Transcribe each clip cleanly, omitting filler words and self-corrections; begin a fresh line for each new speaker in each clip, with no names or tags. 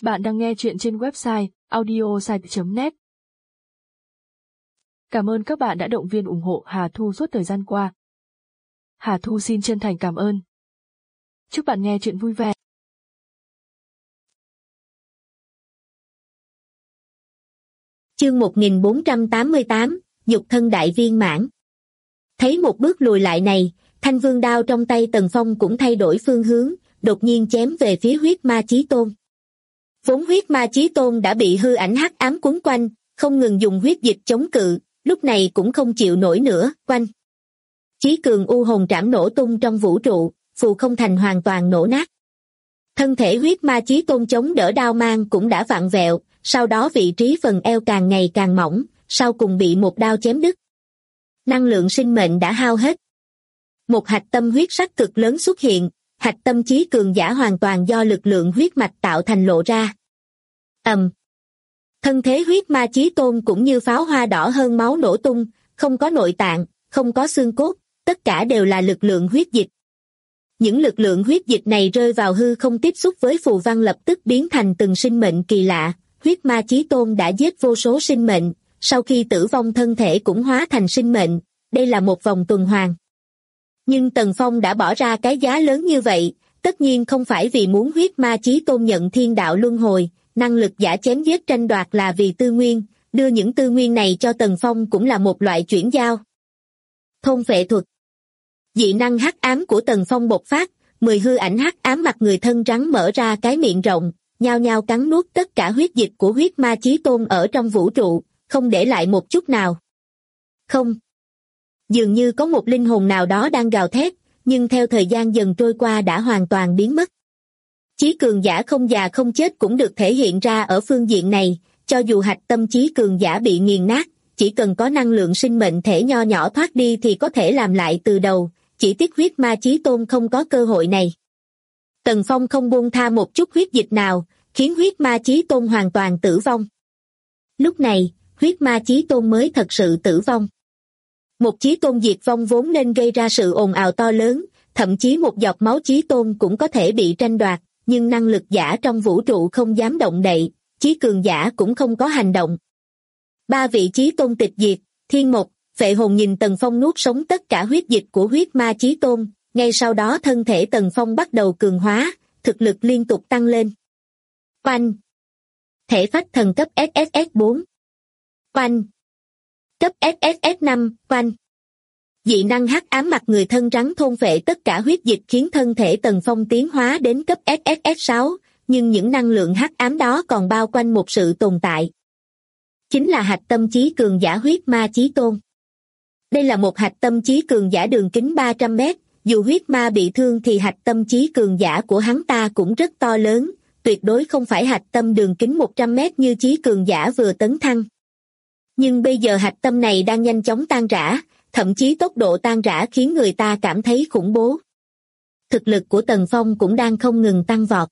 Bạn đang nghe chuyện trên website audiosite.net. Cảm ơn các bạn đã động viên ủng hộ Hà Thu suốt thời gian qua. Hà Thu xin chân thành cảm ơn. Chúc bạn nghe chuyện vui vẻ.
Chương 1488, Nhục thân đại viên mãn. Thấy một bước lùi lại này, thanh vương đao trong tay Tần Phong cũng thay đổi phương hướng, đột nhiên chém về phía huyết ma chí tôn. Vốn huyết ma chí tôn đã bị hư ảnh hắc ám quấn quanh, không ngừng dùng huyết dịch chống cự, lúc này cũng không chịu nổi nữa, quanh. Chí cường u hồn trảm nổ tung trong vũ trụ, phù không thành hoàn toàn nổ nát. Thân thể huyết ma chí tôn chống đỡ đao mang cũng đã vặn vẹo, sau đó vị trí phần eo càng ngày càng mỏng, sau cùng bị một đao chém đứt. Năng lượng sinh mệnh đã hao hết. Một hạch tâm huyết sắc cực lớn xuất hiện, hạch tâm chí cường giả hoàn toàn do lực lượng huyết mạch tạo thành lộ ra. Thân thế huyết ma chí tôn cũng như pháo hoa đỏ hơn máu nổ tung, không có nội tạng, không có xương cốt, tất cả đều là lực lượng huyết dịch. Những lực lượng huyết dịch này rơi vào hư không tiếp xúc với phù văn lập tức biến thành từng sinh mệnh kỳ lạ. Huyết ma chí tôn đã giết vô số sinh mệnh, sau khi tử vong thân thể cũng hóa thành sinh mệnh, đây là một vòng tuần hoàn. Nhưng Tần Phong đã bỏ ra cái giá lớn như vậy, tất nhiên không phải vì muốn huyết ma chí tôn nhận thiên đạo luân hồi, năng lực giả chém giết tranh đoạt là vì tư nguyên, đưa những tư nguyên này cho Tần Phong cũng là một loại chuyển giao. Thôn phệ thuật. Dị năng hắc ám của Tần Phong bộc phát, 10 hư ảnh hắc ám mặt người thân rắn mở ra cái miệng rộng, nhao nhao cắn nuốt tất cả huyết dịch của huyết ma chí tôn ở trong vũ trụ, không để lại một chút nào. Không. Dường như có một linh hồn nào đó đang gào thét, nhưng theo thời gian dần trôi qua đã hoàn toàn biến mất. Chí cường giả không già không chết cũng được thể hiện ra ở phương diện này, cho dù hạch tâm chí cường giả bị nghiền nát, chỉ cần có năng lượng sinh mệnh thể nho nhỏ thoát đi thì có thể làm lại từ đầu, chỉ tiếc huyết ma chí tôn không có cơ hội này. Tần Phong không buông tha một chút huyết dịch nào, khiến huyết ma chí tôn hoàn toàn tử vong. Lúc này, huyết ma chí tôn mới thật sự tử vong. Một chí tôn diệt vong vốn nên gây ra sự ồn ào to lớn, thậm chí một giọt máu chí tôn cũng có thể bị tranh đoạt, nhưng năng lực giả trong vũ trụ không dám động đậy, chí cường giả cũng không có hành động. 3 vị chí tôn tịch diệt, Thiên Mộc, Phệ Hồn nhìn Tần Phong nuốt sống tất cả huyết dịch của huyết ma chí tôn, ngay sau đó thân thể Tần Phong bắt đầu cường hóa, thực lực liên tục tăng lên. Oanh! Thể phách thần cấp SSS4. Oanh! Cấp SSS5, oanh! Dị năng hắc ám mặt người thân rắn thôn phệ tất cả huyết dịch khiến thân thể Tần Phong tiến hóa đến cấp SSS6, nhưng những năng lượng hắc ám đó còn bao quanh một sự tồn tại. Chính là hạch tâm chí cường giả huyết ma chí tôn. Đây là một hạch tâm chí cường giả đường kính 300 mét, dù huyết ma bị thương thì hạch tâm chí cường giả của hắn ta cũng rất to lớn, tuyệt đối không phải hạch tâm đường kính 100 mét như chí cường giả vừa tấn thăng. Nhưng bây giờ hạch tâm này đang nhanh chóng tan rã, thậm chí tốc độ tan rã khiến người ta cảm thấy khủng bố. Thực lực của Tần Phong cũng đang không ngừng tăng vọt.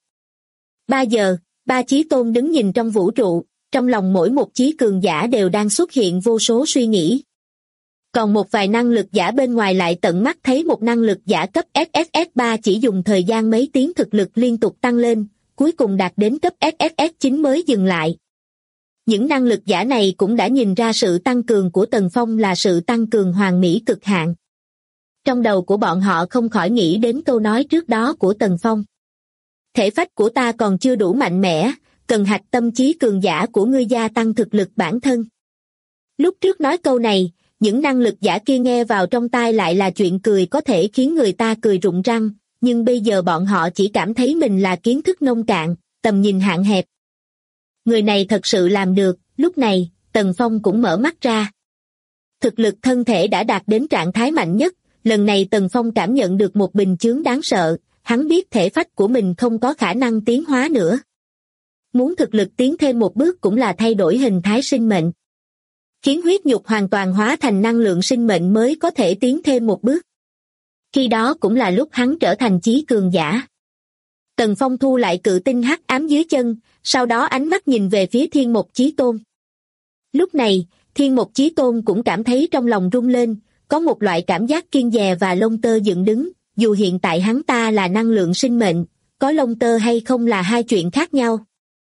3 giờ, 3 chí tôn đứng nhìn trong vũ trụ, trong lòng mỗi một chí cường giả đều đang xuất hiện vô số suy nghĩ. Còn một vài năng lực giả bên ngoài lại tận mắt thấy một năng lực giả cấp SSS3 chỉ dùng thời gian mấy tiếng thực lực liên tục tăng lên, cuối cùng đạt đến cấp SSS9 mới dừng lại. Những năng lực giả này cũng đã nhìn ra sự tăng cường của Tần Phong là sự tăng cường hoàn mỹ cực hạn. Trong đầu của bọn họ không khỏi nghĩ đến câu nói trước đó của Tần Phong. Thể phách của ta còn chưa đủ mạnh mẽ, cần hạch tâm chí cường giả của ngươi gia tăng thực lực bản thân. Lúc trước nói câu này, những năng lực giả kia nghe vào trong tai lại là chuyện cười có thể khiến người ta cười rụng răng, nhưng bây giờ bọn họ chỉ cảm thấy mình là kiến thức nông cạn, tầm nhìn hạn hẹp. Người này thật sự làm được, lúc này, Tần Phong cũng mở mắt ra. Thực lực thân thể đã đạt đến trạng thái mạnh nhất, lần này Tần Phong cảm nhận được một bình chướng đáng sợ, hắn biết thể phách của mình không có khả năng tiến hóa nữa. Muốn thực lực tiến thêm một bước cũng là thay đổi hình thái sinh mệnh. Khiến huyết nhục hoàn toàn hóa thành năng lượng sinh mệnh mới có thể tiến thêm một bước. Khi đó cũng là lúc hắn trở thành chí cường giả. Tần Phong thu lại cự tinh hắc ám dưới chân, sau đó ánh mắt nhìn về phía Thiên Mộc Chí Tôn. Lúc này, Thiên Mộc Chí Tôn cũng cảm thấy trong lòng rung lên, có một loại cảm giác kiêng dè và lông tơ dựng đứng, dù hiện tại hắn ta là năng lượng sinh mệnh, có lông tơ hay không là hai chuyện khác nhau.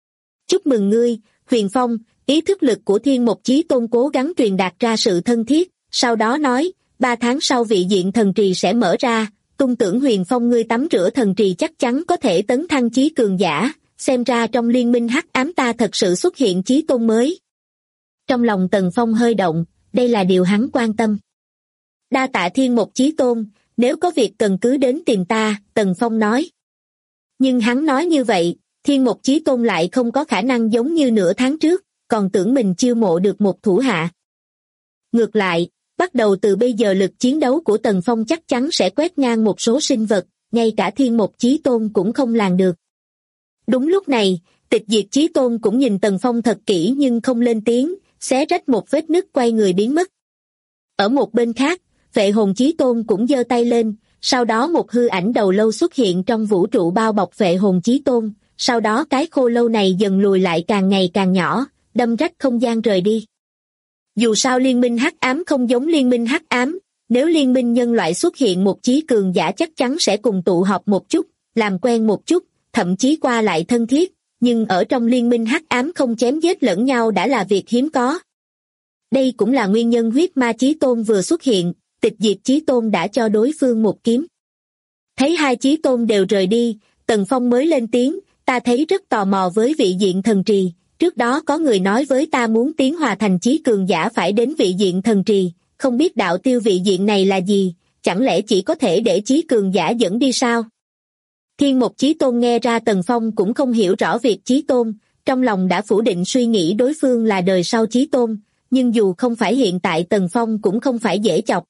Chúc mừng ngươi, Huyền Phong. Ý thức lực của Thiên Mộc Chí Tôn cố gắng truyền đạt ra sự thân thiết, sau đó nói, 3 tháng sau vị diện thần trì sẽ mở ra, tung tưởng Huyền Phong ngươi tắm rửa thần trì chắc chắn có thể tấn thăng chí cường giả, xem ra trong liên minh hắc ám ta thật sự xuất hiện chí tôn mới. Trong lòng Tần Phong hơi động, đây là điều hắn quan tâm. Đa tạ Thiên Mộc Chí Tôn, nếu có việc cần cứ đến tìm ta, Tần Phong nói. Nhưng hắn nói như vậy, Thiên Mộc Chí Tôn lại không có khả năng giống như nửa tháng trước, còn tưởng mình chiêu mộ được một thủ hạ. Ngược lại, bắt đầu từ bây giờ lực chiến đấu của Tần Phong chắc chắn sẽ quét ngang một số sinh vật, ngay cả Thiên Mộc Chí Tôn cũng không làm được. Đúng lúc này, Tịch Diệt Chí Tôn cũng nhìn Tần Phong thật kỹ nhưng không lên tiếng, xé rách một vết nứt quay người biến mất. Ở một bên khác, Vệ Hồn Chí Tôn cũng giơ tay lên, sau đó một hư ảnh đầu lâu xuất hiện trong vũ trụ bao bọc Vệ Hồn Chí Tôn, sau đó cái khô lâu này dần lùi lại càng ngày càng nhỏ, đâm rách không gian rời đi. Dù sao liên minh hắc ám không giống liên minh hắc ám, nếu liên minh nhân loại xuất hiện một chí cường giả chắc chắn sẽ cùng tụ họp một chút, làm quen một chút, thậm chí qua lại thân thiết, nhưng ở trong liên minh hắc ám không chém giết lẫn nhau đã là việc hiếm có. Đây cũng là nguyên nhân huyết ma chí tôn vừa xuất hiện, Tịch Diệt Chí Tôn đã cho đối phương một kiếm. Thấy hai chí tôn đều rời đi, Tần Phong mới lên tiếng, ta thấy rất tò mò với vị diện thần trì, trước đó có người nói với ta muốn tiến hòa thành chí cường giả phải đến vị diện thần trì, không biết đạo tiêu vị diện này là gì, chẳng lẽ chỉ có thể để chí cường giả dẫn đi sao? Thiên Mộc Chí Tôn nghe ra Tần Phong cũng không hiểu rõ việc chí tôn, trong lòng đã phủ định suy nghĩ đối phương là đời sau chí tôn, nhưng dù không phải hiện tại Tần Phong cũng không phải dễ chọc.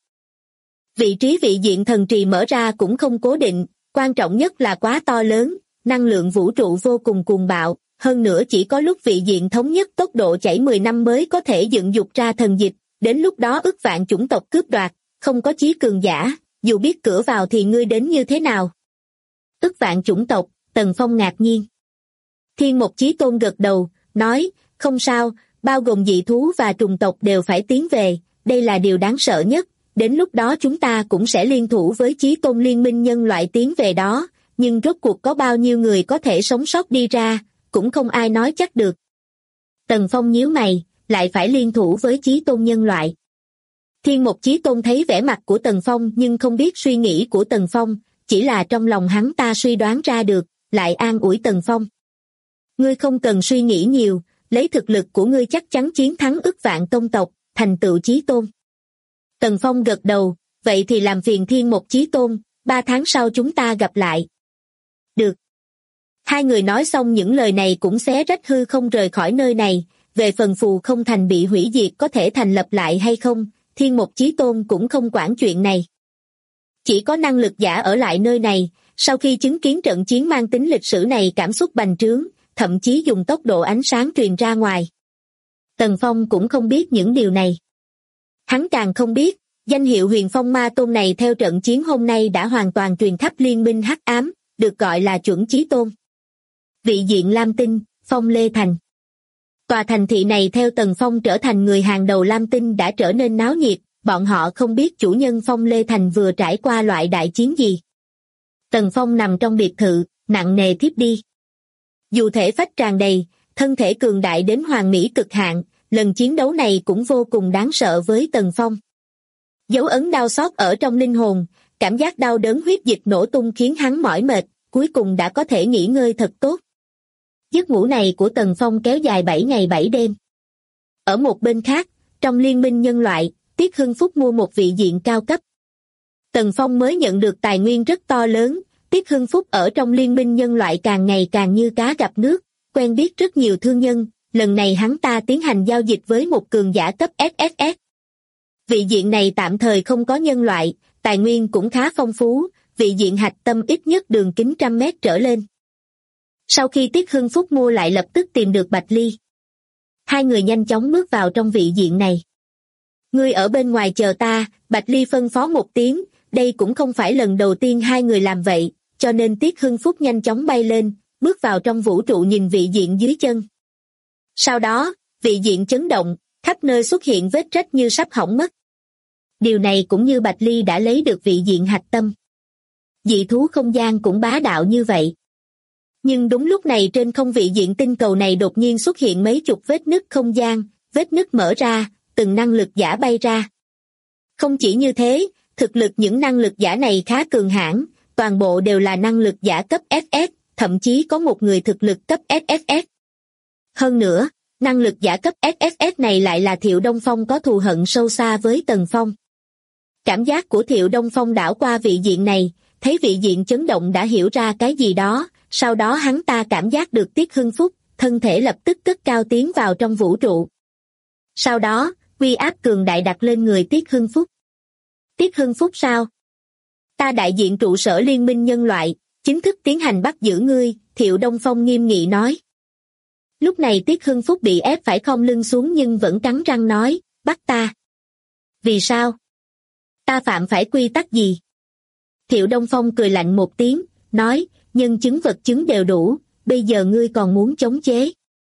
Vị trí vị diện thần trì mở ra cũng không cố định, quan trọng nhất là quá to lớn, năng lượng vũ trụ vô cùng cuồng bạo, hơn nữa chỉ có lúc vị diện thống nhất tốc độ chảy 10 năm mới có thể dựng dục ra thần dịch, đến lúc đó ức vạn chủng tộc cướp đoạt, không có chí cường giả, dù biết cửa vào thì ngươi đến như thế nào. Ức vạn chủng tộc, Tần Phong ngạc nhiên. Thiên Mộc Chí Tôn gật đầu, nói, không sao, bao gồm dị thú và trùng tộc đều phải tiến về, đây là điều đáng sợ nhất, đến lúc đó chúng ta cũng sẽ liên thủ với Chí Tôn liên minh nhân loại tiến về đó, nhưng rốt cuộc có bao nhiêu người có thể sống sót đi ra, cũng không ai nói chắc được. Tần Phong nhíu mày, lại phải liên thủ với Chí Tôn nhân loại. Thiên Mộc Chí Tôn thấy vẻ mặt của Tần Phong nhưng không biết suy nghĩ của Tần Phong, chỉ là trong lòng hắn ta suy đoán ra được, lại an ủi Tần Phong. Ngươi không cần suy nghĩ nhiều, lấy thực lực của ngươi chắc chắn chiến thắng ức vạn tông tộc, thành tựu Chí Tôn. Tần Phong gật đầu, vậy thì làm phiền Thiên Mộc Chí Tôn, 3 tháng sau chúng ta gặp lại. Được. Hai người nói xong những lời này cũng xé rách hư không rời khỏi nơi này, về phần phù không thành bị hủy diệt có thể thành lập lại hay không, Thiên Mộc Chí Tôn cũng không quản chuyện này. Chỉ có năng lực giả ở lại nơi này, sau khi chứng kiến trận chiến mang tính lịch sử này cảm xúc bành trướng, thậm chí dùng tốc độ ánh sáng truyền ra ngoài. Tần Phong cũng không biết những điều này. Hắn càng không biết, danh hiệu Huyền Phong Ma Tôn này theo trận chiến hôm nay đã hoàn toàn truyền khắp liên minh hắc ám, được gọi là chuẩn chí tôn. Vị diện Lam Tinh, Phong Lê Thành. Tòa thành thị này theo Tần Phong trở thành người hàng đầu Lam Tinh đã trở nên náo nhiệt, bọn họ không biết chủ nhân Phong Lê Thành vừa trải qua loại đại chiến gì. Tần Phong nằm trong biệt thự, nặng nề thiếp đi. Dù thể phách tràn đầy, thân thể cường đại đến hoàn mỹ cực hạn, lần chiến đấu này cũng vô cùng đáng sợ với Tần Phong. Dấu ấn đau xót ở trong linh hồn, cảm giác đau đớn huyết dịch nổ tung khiến hắn mỏi mệt, cuối cùng đã có thể nghỉ ngơi thật tốt. Giấc ngủ này của Tần Phong kéo dài 7 ngày 7 đêm. Ở một bên khác, trong liên minh nhân loại, Tiết Hưng Phúc mua một vị diện cao cấp. Tần Phong mới nhận được tài nguyên rất to lớn, Tiết Hưng Phúc ở trong liên minh nhân loại càng ngày càng như cá gặp nước, quen biết rất nhiều thương nhân, lần này hắn ta tiến hành giao dịch với một cường giả cấp SSS. Vị diện này tạm thời không có nhân loại, tài nguyên cũng khá phong phú, vị diện hạch tâm ít nhất đường kính 100 mét trở lên. Sau khi Tiết Hưng Phúc mua lại lập tức tìm được Bạch Ly. Hai người nhanh chóng bước vào trong vị diện này. Ngươi ở bên ngoài chờ ta, Bạch Ly phân phó một tiếng, đây cũng không phải lần đầu tiên hai người làm vậy, cho nên Tiết Hưng Phúc nhanh chóng bay lên, bước vào trong vũ trụ nhìn vị diện dưới chân. Sau đó, vị diện chấn động, khắp nơi xuất hiện vết rách như sắp hỏng mất. Điều này cũng như Bạch Ly đã lấy được vị diện hạch tâm. Dị thú không gian cũng bá đạo như vậy. Nhưng đúng lúc này trên không vị diện tinh cầu này đột nhiên xuất hiện mấy chục vết nứt không gian, vết nứt mở ra, từng năng lực giả bay ra. Không chỉ như thế, thực lực những năng lực giả này khá cường hãn, toàn bộ đều là năng lực giả cấp SS, thậm chí có một người thực lực cấp SSS. Hơn nữa, năng lực giả cấp SSS này lại là Thiệu Đông Phong có thù hận sâu xa với Tần Phong. Cảm giác của Thiệu Đông Phong đảo qua vị diện này, thấy vị diện chấn động đã hiểu ra cái gì đó, sau đó hắn ta cảm giác được Tiết Hưng Phúc, thân thể lập tức cất cao tiến vào trong vũ trụ. Sau đó, uy áp cường đại đặt lên người Tiết Hưng Phúc. Tiết Hưng Phúc sao? Ta đại diện trụ sở Liên minh Nhân loại, chính thức tiến hành bắt giữ ngươi, Thiệu Đông Phong nghiêm nghị nói. Lúc này Tiết Hưng Phúc bị ép phải khom lưng xuống nhưng vẫn cắn răng nói, bắt ta. Vì sao? Ta phạm phải quy tắc gì? Thiệu Đông Phong cười lạnh một tiếng, nói, nhân chứng vật chứng đều đủ, bây giờ ngươi còn muốn chống chế.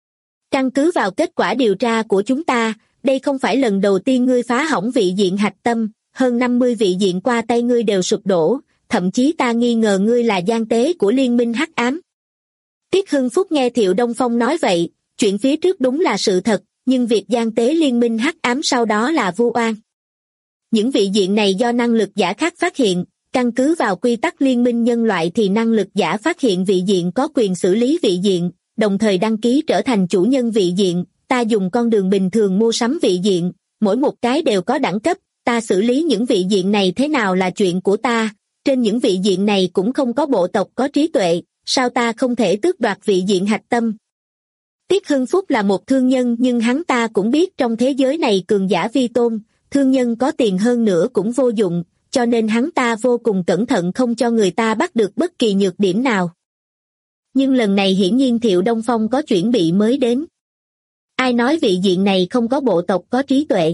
Căn cứ vào kết quả điều tra của chúng ta, đây không phải lần đầu tiên ngươi phá hỏng vị diện hạch tâm, hơn 50 vị diện qua tay ngươi đều sụp đổ, thậm chí ta nghi ngờ ngươi là gian tế của liên minh hắc ám. Tiết Hưng Phúc nghe Thiệu Đông Phong nói vậy, chuyện phía trước đúng là sự thật, nhưng việc gian tế liên minh hắc ám sau đó là vu oan. Những vị diện này do năng lực giả khác phát hiện, căn cứ vào quy tắc liên minh nhân loại thì năng lực giả phát hiện vị diện có quyền xử lý vị diện, đồng thời đăng ký trở thành chủ nhân vị diện, ta dùng con đường bình thường mua sắm vị diện, mỗi một cái đều có đẳng cấp, ta xử lý những vị diện này thế nào là chuyện của ta, trên những vị diện này cũng không có bộ tộc có trí tuệ, sao ta không thể tước đoạt vị diện hạch tâm. Tiết Hưng Phúc là một thương nhân nhưng hắn ta cũng biết trong thế giới này cường giả vi tôn, thương nhân có tiền hơn nữa cũng vô dụng, cho nên hắn ta vô cùng cẩn thận không cho người ta bắt được bất kỳ nhược điểm nào. Nhưng lần này hiển nhiên Thiệu Đông Phong có chuẩn bị mới đến. Ai nói vị diện này không có bộ tộc có trí tuệ?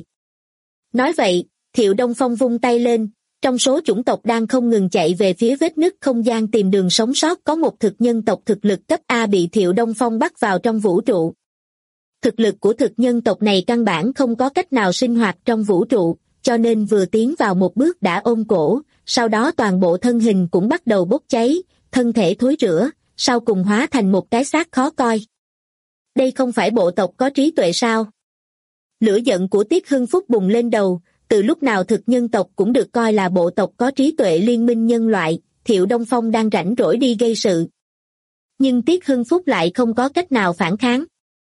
Nói vậy, Thiệu Đông Phong vung tay lên, trong số chủng tộc đang không ngừng chạy về phía vết nứt không gian tìm đường sống sót có một thực nhân tộc thực lực cấp A bị Thiệu Đông Phong bắt vào trong vũ trụ. Thực lực của thực nhân tộc này căn bản không có cách nào sinh hoạt trong vũ trụ, cho nên vừa tiến vào một bước đã ôm cổ, sau đó toàn bộ thân hình cũng bắt đầu bốc cháy, thân thể thối rữa, sau cùng hóa thành một cái xác khó coi. Đây không phải bộ tộc có trí tuệ sao? Lửa giận của Tiết Hưng Phúc bùng lên đầu, từ lúc nào thực nhân tộc cũng được coi là bộ tộc có trí tuệ liên minh nhân loại, Thiệu Đông Phong đang rảnh rỗi đi gây sự. Nhưng Tiết Hưng Phúc lại không có cách nào phản kháng.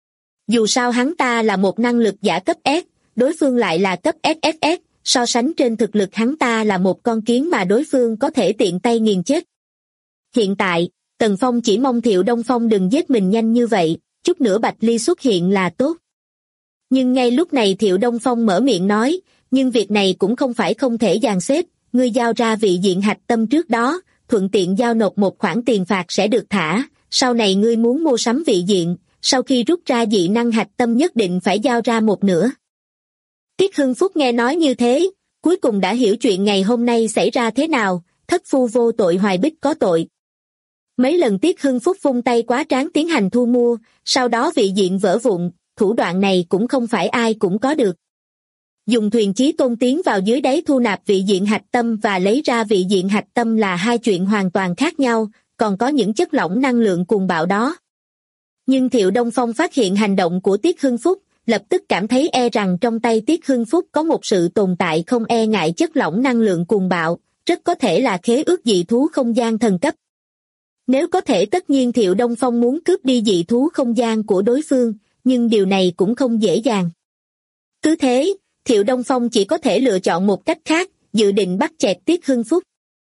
Dù sao hắn ta là một năng lực giả cấp S, đối phương lại là cấp SSS, so sánh trên thực lực hắn ta là một con kiến mà đối phương có thể tiện tay nghiền chết. Hiện tại, Tần Phong chỉ mong Thiệu Đông Phong đừng giết mình nhanh như vậy, chút nữa Bạch Ly xuất hiện là tốt. Nhưng ngay lúc này Thiệu Đông Phong mở miệng nói, nhưng việc này cũng không phải không thể dàn xếp, ngươi giao ra vị diện hạch tâm trước đó, thuận tiện giao nộp một khoản tiền phạt sẽ được thả, sau này ngươi muốn mua sắm vị diện, sau khi rút ra dị năng hạch tâm nhất định phải giao ra một nửa. Tiết Hưng Phúc nghe nói như thế, cuối cùng đã hiểu chuyện ngày hôm nay xảy ra thế nào, thất phu vô tội hoài bích có tội. Mấy lần Tiết Hưng Phúc vung tay quá trán tiến hành thu mua, sau đó vị diện vỡ vụn, thủ đoạn này cũng không phải ai cũng có được. Dùng thuyền chí tôn tiến vào dưới đáy thu nạp vị diện hạch tâm và lấy ra vị diện hạch tâm là hai chuyện hoàn toàn khác nhau, còn có những chất lỏng năng lượng cuồng bạo đó. Nhưng Thiệu Đông Phong phát hiện hành động của Tiết Hưng Phúc, lập tức cảm thấy e rằng trong tay Tiết Hưng Phúc có một sự tồn tại không e ngại chất lỏng năng lượng cuồng bạo, rất có thể là khế ước dị thú không gian thần cấp. Nếu có thể tất nhiên Thiệu Đông Phong muốn cướp đi dị thú không gian của đối phương, nhưng điều này cũng không dễ dàng. Cứ thế, Thiệu Đông Phong chỉ có thể lựa chọn một cách khác, dự định bắt chẹt Tiết Hưng Phúc.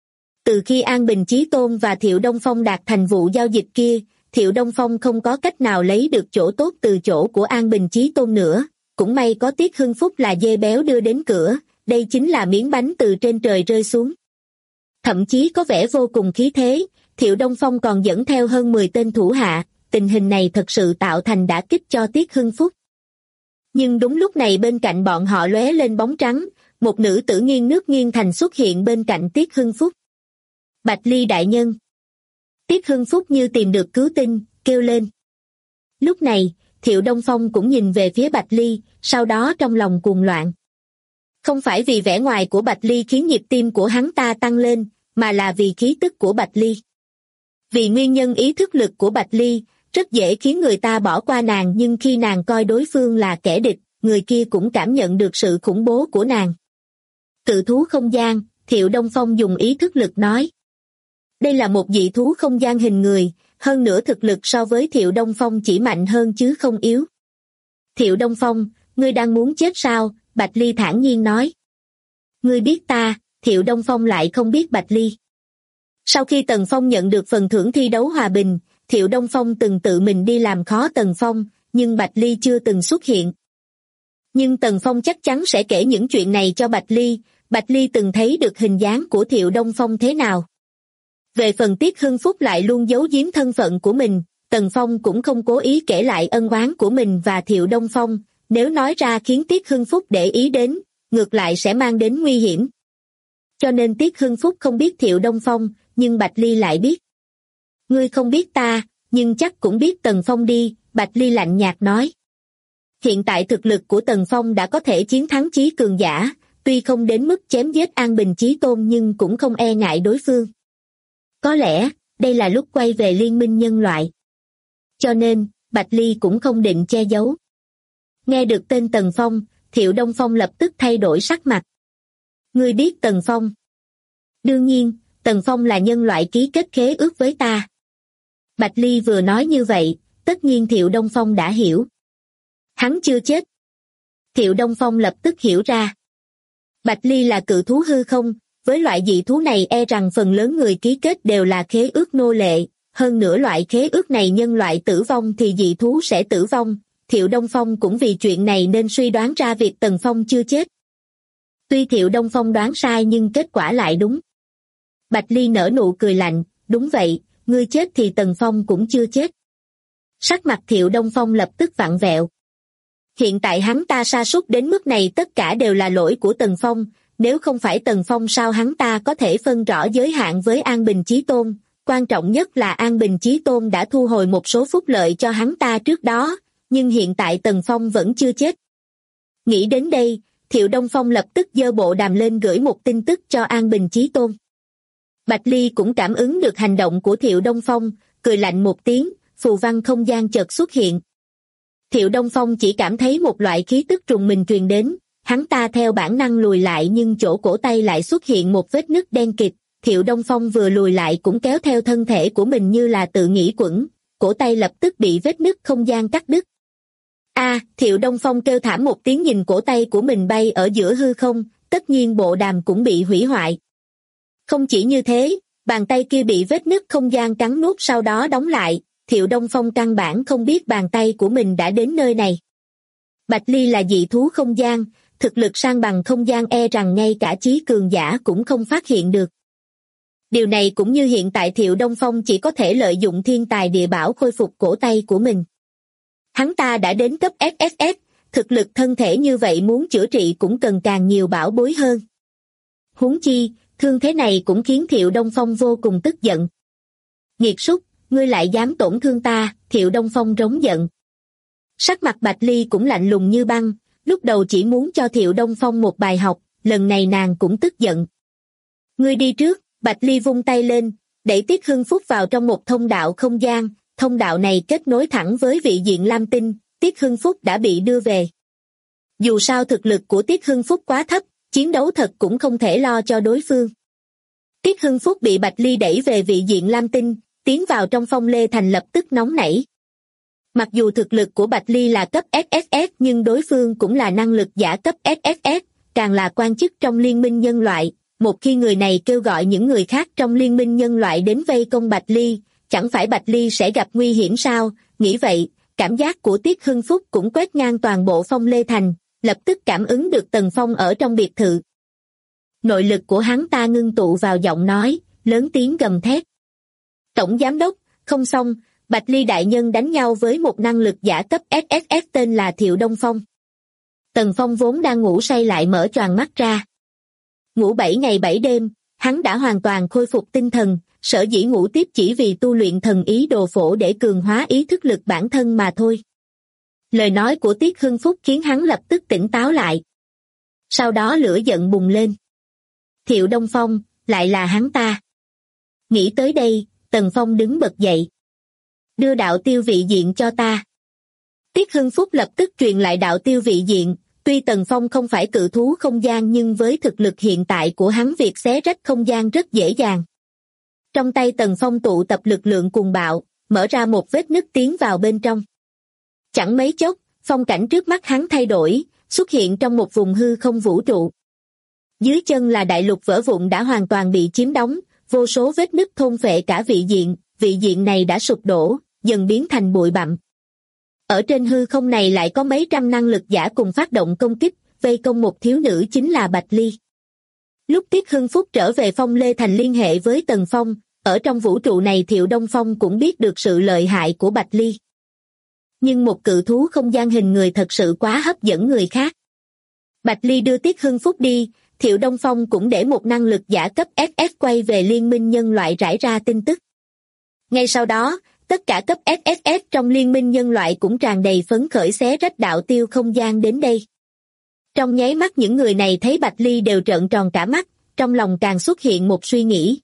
Từ khi An Bình Chí Tôn và Thiệu Đông Phong đạt thành vụ giao dịch kia, Thiệu Đông Phong không có cách nào lấy được chỗ tốt từ chỗ của An Bình Chí Tôn nữa, cũng may có Tiết Hưng Phúc là dê béo đưa đến cửa, đây chính là miếng bánh từ trên trời rơi xuống. Thậm chí có vẻ vô cùng khí thế, Thiệu Đông Phong còn dẫn theo hơn 10 tên thủ hạ, tình hình này thật sự tạo thành đả kích cho Tiết Hưng Phúc. Nhưng đúng lúc này bên cạnh bọn họ lóe lên bóng trắng, một nữ tử nghiêng nước nghiêng thành xuất hiện bên cạnh Tiết Hưng Phúc. Bạch Ly đại nhân. Tiết Hưng Phúc như tìm được cứu tinh, kêu lên. Lúc này, Thiệu Đông Phong cũng nhìn về phía Bạch Ly, sau đó trong lòng cuồng loạn. Không phải vì vẻ ngoài của Bạch Ly khiến nhịp tim của hắn ta tăng lên, mà là vì khí tức của Bạch Ly. Vì nguyên nhân ý thức lực của Bạch Ly, rất dễ khiến người ta bỏ qua nàng, nhưng khi nàng coi đối phương là kẻ địch, người kia cũng cảm nhận được sự khủng bố của nàng. Cự thú không gian, Thiệu Đông Phong dùng ý thức lực nói. Đây là một dị thú không gian hình người, hơn nữa thực lực so với Thiệu Đông Phong chỉ mạnh hơn chứ không yếu. Thiệu Đông Phong, ngươi đang muốn chết sao? Bạch Ly thản nhiên nói. Ngươi biết ta? Thiệu Đông Phong lại không biết Bạch Ly. Sau khi Tần Phong nhận được phần thưởng thi đấu hòa bình, Thiệu Đông Phong từng tự mình đi làm khó Tần Phong, nhưng Bạch Ly chưa từng xuất hiện. Nhưng Tần Phong chắc chắn sẽ kể những chuyện này cho Bạch Ly. Bạch Ly từng thấy được hình dáng của Thiệu Đông Phong thế nào. Về phần Tiết Hưng Phúc lại luôn giấu giếm thân phận của mình, Tần Phong cũng không cố ý kể lại ân oán của mình và Thiệu Đông Phong, nếu nói ra khiến Tiết Hưng Phúc để ý đến, ngược lại sẽ mang đến nguy hiểm. Cho nên Tiết Hưng Phúc không biết Thiệu Đông Phong, nhưng Bạch Ly lại biết. Ngươi không biết ta, nhưng chắc cũng biết Tần Phong đi, Bạch Ly lạnh nhạt nói. Hiện tại thực lực của Tần Phong đã có thể chiến thắng chí cường giả, tuy không đến mức chém giết An Bình Chí Tôn nhưng cũng không e ngại đối phương. Có lẽ, đây là lúc quay về liên minh nhân loại. Cho nên, Bạch Ly cũng không định che giấu. Nghe được tên Tần Phong, Thiệu Đông Phong lập tức thay đổi sắc mặt. Ngươi biết Tần Phong? Đương nhiên, Tần Phong là nhân loại ký kết khế ước với ta. Bạch Ly vừa nói như vậy, tất nhiên Thiệu Đông Phong đã hiểu. Hắn chưa chết. Thiệu Đông Phong lập tức hiểu ra. Bạch Ly là cự thú hư không, với loại dị thú này e rằng phần lớn người ký kết đều là khế ước nô lệ, hơn nữa loại khế ước này nhân loại tử vong thì dị thú sẽ tử vong. Thiệu Đông Phong cũng vì chuyện này nên suy đoán ra việc Tần Phong chưa chết. Tuy Thiệu Đông Phong đoán sai nhưng kết quả lại đúng. Bạch Ly nở nụ cười lạnh, đúng vậy, ngươi chết thì Tần Phong cũng chưa chết. Sắc mặt Thiệu Đông Phong lập tức vặn vẹo. Hiện tại hắn ta sa sút đến mức này tất cả đều là lỗi của Tần Phong, nếu không phải Tần Phong sao hắn ta có thể phân rõ giới hạn với An Bình Chí Tôn, quan trọng nhất là An Bình Chí Tôn đã thu hồi một số phúc lợi cho hắn ta trước đó, nhưng hiện tại Tần Phong vẫn chưa chết. Nghĩ đến đây, Thiệu Đông Phong lập tức giơ bộ đàm lên gửi một tin tức cho An Bình Chí Tôn. Bạch Ly cũng cảm ứng được hành động của Thiệu Đông Phong, cười lạnh một tiếng, phù văn không gian chợt xuất hiện. Thiệu Đông Phong chỉ cảm thấy một loại khí tức trùng mình truyền đến, hắn ta theo bản năng lùi lại nhưng chỗ cổ tay lại xuất hiện một vết nứt đen kịt. Thiệu Đông Phong vừa lùi lại cũng kéo theo thân thể của mình như là tự nghĩ quẩn, cổ tay lập tức bị vết nứt không gian cắt đứt. Thiệu Đông Phong kêu thảm một tiếng nhìn cổ tay của mình bay ở giữa hư không, tất nhiên bộ đàm cũng bị hủy hoại. Không chỉ như thế, bàn tay kia bị vết nứt không gian cắn nuốt sau đó đóng lại, Thiệu Đông Phong căn bản không biết bàn tay của mình đã đến nơi này. Bạch Ly là dị thú không gian, thực lực san bằng không gian e rằng ngay cả chí cường giả cũng không phát hiện được. Điều này cũng như hiện tại Thiệu Đông Phong chỉ có thể lợi dụng thiên tài địa bảo khôi phục cổ tay của mình. Hắn ta đã đến cấp SSS, thực lực thân thể như vậy muốn chữa trị cũng cần càng nhiều bảo bối hơn. Huống chi, thương thế này cũng khiến Thiệu Đông Phong vô cùng tức giận. Nghiệt súc, ngươi lại dám tổn thương ta, Thiệu Đông Phong rống giận. Sắc mặt Bạch Ly cũng lạnh lùng như băng, lúc đầu chỉ muốn cho Thiệu Đông Phong một bài học, lần này nàng cũng tức giận. Ngươi đi trước, Bạch Ly vung tay lên, đẩy Tiết Hưng Phúc vào trong một thông đạo không gian, thông đạo này kết nối thẳng với vị diện Lam Tinh, Tiết Hưng Phúc đã bị đưa về. Dù sao thực lực của Tiết Hưng Phúc quá thấp, chiến đấu thật cũng không thể lo cho đối phương. Tiết Hưng Phúc bị Bạch Ly đẩy về vị diện Lam Tinh, tiến vào trong Phong Lê Thành lập tức nóng nảy. Mặc dù thực lực của Bạch Ly là cấp SSS nhưng đối phương cũng là năng lực giả cấp SSS, càng là quan chức trong liên minh nhân loại. Một khi người này kêu gọi những người khác trong liên minh nhân loại đến vây công Bạch Ly, chẳng phải Bạch Ly sẽ gặp nguy hiểm sao? Nghĩ vậy, cảm giác của Tiết Hưng Phúc cũng quét ngang toàn bộ Phong Lê Thành, lập tức cảm ứng được Tần Phong ở trong biệt thự. Nội lực của hắn ta ngưng tụ vào giọng nói, lớn tiếng gầm thét. Tổng giám đốc, không xong, Bạch Ly đại nhân đánh nhau với một năng lực giả cấp SSS tên là Thiệu Đông Phong. Tần Phong vốn đang ngủ say lại mở choàng mắt ra. Ngủ 7 ngày 7 đêm, hắn đã hoàn toàn khôi phục tinh thần, sở dĩ ngủ tiếp chỉ vì tu luyện thần ý đồ phổ để cường hóa ý thức lực bản thân mà thôi. Lời nói của Tiết Hưng Phúc khiến hắn lập tức tỉnh táo lại. Sau đó lửa giận bùng lên. Thiệu Đông Phong, lại là hắn ta. Nghĩ tới đây, Tần Phong đứng bật dậy. Đưa đạo tiêu vị diện cho ta. Tiết Hưng Phúc lập tức truyền lại đạo tiêu vị diện, tuy Tần Phong không phải cự thú không gian nhưng với thực lực hiện tại của hắn việc xé rách không gian rất dễ dàng. Trong tay Tần Phong tụ tập lực lượng cuồng bạo, mở ra một vết nứt tiến vào bên trong. Chẳng mấy chốc, phong cảnh trước mắt hắn thay đổi, xuất hiện trong một vùng hư không vũ trụ. Dưới chân là đại lục vỡ vụn đã hoàn toàn bị chiếm đóng, vô số vết nứt thôn phệ cả vị diện này đã sụp đổ, dần biến thành bụi bặm. Ở trên hư không này lại có mấy trăm năng lực giả cùng phát động công kích, vây công một thiếu nữ chính là Bạch Ly. Lúc Tiết Hưng Phúc trở về Phong Lê Thành liên hệ với Tần Phong, ở trong vũ trụ này Thiệu Đông Phong cũng biết được sự lợi hại của Bạch Ly. Nhưng một cự thú không gian hình người thật sự quá hấp dẫn người khác. Bạch Ly đưa Tiết Hưng Phúc đi, Thiệu Đông Phong cũng để một năng lực giả cấp SS quay về Liên minh nhân loại rải ra tin tức. Ngay sau đó, tất cả cấp SSS trong Liên minh nhân loại cũng tràn đầy phấn khởi xé rách đạo tiêu không gian đến đây. Trong nháy mắt những người này thấy Bạch Ly đều trợn tròn cả mắt, trong lòng càng xuất hiện một suy nghĩ.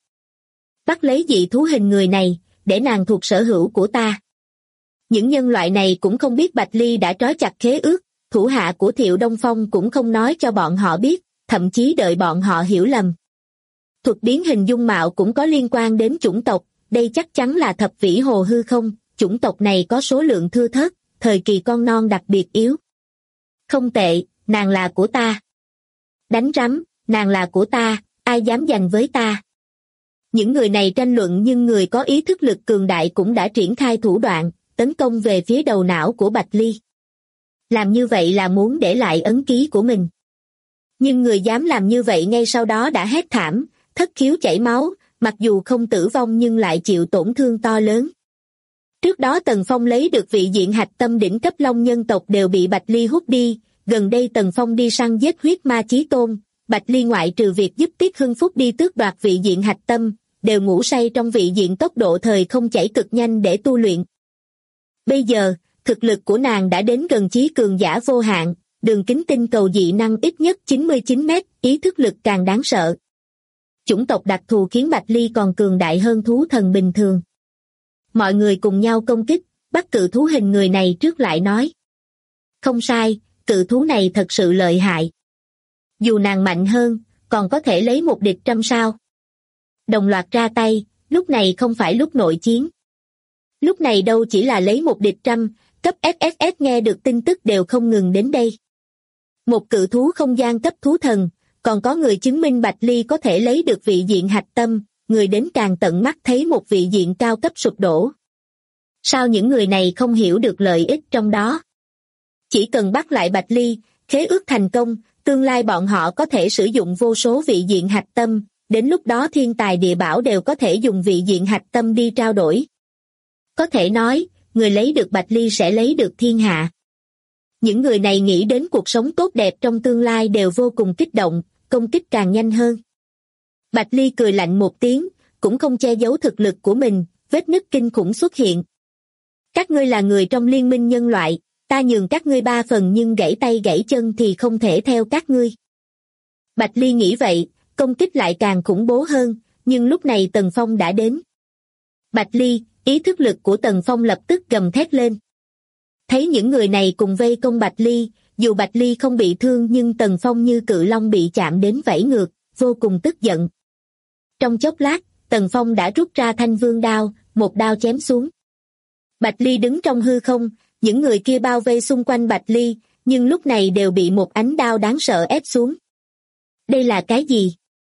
Bắt lấy dị thú hình người này, để nàng thuộc sở hữu của ta. Những nhân loại này cũng không biết Bạch Ly đã trói chặt khế ước, thủ hạ của Thiệu Đông Phong cũng không nói cho bọn họ biết, thậm chí đợi bọn họ hiểu lầm. Thuật biến hình dung mạo cũng có liên quan đến chủng tộc, đây chắc chắn là thập vĩ hồ hư không, chủng tộc này có số lượng thưa thớt, thời kỳ con non đặc biệt yếu. Không tệ, nàng là của ta. Đánh rắm, nàng là của ta, ai dám giành với ta. Những người này tranh luận nhưng người có ý thức lực cường đại cũng đã triển khai thủ đoạn, tấn công về phía đầu não của Bạch Ly. Làm như vậy là muốn để lại ấn ký của mình. Nhưng người dám làm như vậy ngay sau đó đã hét thảm, thất khiếu chảy máu, mặc dù không tử vong nhưng lại chịu tổn thương to lớn. Trước đó Tần Phong lấy được vị diện hạch tâm đỉnh cấp long nhân tộc đều bị Bạch Ly hút đi, gần đây Tần Phong đi săn giết huyết ma chí tôn, Bạch Ly ngoại trừ việc giúp Tiết Hưng Phúc đi tước đoạt vị diện hạch tâm, đều ngủ say trong vị diện tốc độ thời không chảy cực nhanh để tu luyện. Bây giờ, thực lực của nàng đã đến gần chí cường giả vô hạn, đường kính tinh cầu dị năng ít nhất 99 mét, ý thức lực càng đáng sợ. Chủng tộc đặc thù khiến Bạch Ly còn cường đại hơn thú thần bình thường. Mọi người cùng nhau công kích, bắt cự thú hình người này trước lại nói. Không sai, cự thú này thật sự lợi hại. Dù nàng mạnh hơn, còn có thể lấy một địch trăm sao. Đồng loạt ra tay, lúc này không phải lúc nội chiến. Lúc này đâu chỉ là lấy một địch trăm, cấp SSS nghe được tin tức đều không ngừng đến đây. Một cự thú không gian cấp thú thần, còn có người chứng minh Bạch Ly có thể lấy được vị diện hạch tâm, người đến càng tận mắt thấy một vị diện cao cấp sụp đổ. Sao những người này không hiểu được lợi ích trong đó? Chỉ cần bắt lại Bạch Ly, khế ước thành công, tương lai bọn họ có thể sử dụng vô số vị diện hạch tâm, đến lúc đó thiên tài địa bảo đều có thể dùng vị diện hạch tâm đi trao đổi. Có thể nói, người lấy được Bạch Ly sẽ lấy được thiên hạ. Những người này nghĩ đến cuộc sống tốt đẹp trong tương lai đều vô cùng kích động, công kích càng nhanh hơn. Bạch Ly cười lạnh một tiếng, cũng không che giấu thực lực của mình, vết nứt kinh khủng xuất hiện. Các ngươi là người trong liên minh nhân loại, ta nhường các ngươi 3 phần nhưng gãy tay gãy chân thì không thể theo các ngươi. Bạch Ly nghĩ vậy, công kích lại càng khủng bố hơn, nhưng lúc này Tần Phong đã đến. Bạch Ly, ý thức lực của Tần Phong lập tức gầm thét lên. Thấy những người này cùng vây công Bạch Ly, dù Bạch Ly không bị thương nhưng Tần Phong như cự long bị chạm đến vẫy ngược, vô cùng tức giận. Trong chốc lát, Tần Phong đã rút ra thanh vương đao, một đao chém xuống. Bạch Ly đứng trong hư không, những người kia bao vây xung quanh Bạch Ly, nhưng lúc này đều bị một ánh đao đáng sợ ép xuống. Đây là cái gì?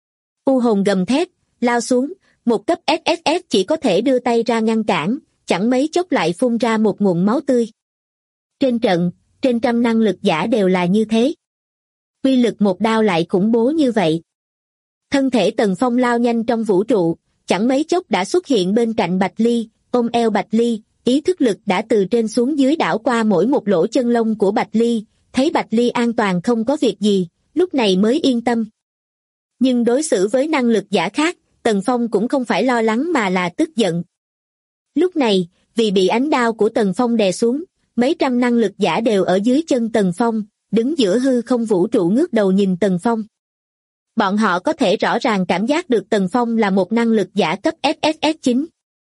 U hồn gầm thét, lao xuống, một cấp SSS chỉ có thể đưa tay ra ngăn cản, chẳng mấy chốc lại phun ra một nguồn máu tươi. Trên trận, trên trăm năng lực giả đều là như thế. Uy lực một đao lại khủng bố như vậy. Thân thể Tần Phong lao nhanh trong vũ trụ, chẳng mấy chốc đã xuất hiện bên cạnh Bạch Ly, ôm eo Bạch Ly, ý thức lực đã từ trên xuống dưới đảo qua mỗi một lỗ chân lông của Bạch Ly, thấy Bạch Ly an toàn không có việc gì, lúc này mới yên tâm. Nhưng đối xử với năng lực giả khác, Tần Phong cũng không phải lo lắng mà là tức giận. Lúc này, vì bị ánh đao của Tần Phong đè xuống, mấy trăm năng lực giả đều ở dưới chân Tần Phong, đứng giữa hư không vũ trụ ngước đầu nhìn Tần Phong. Bọn họ có thể rõ ràng cảm giác được Tần Phong là một năng lực giả cấp SSS9.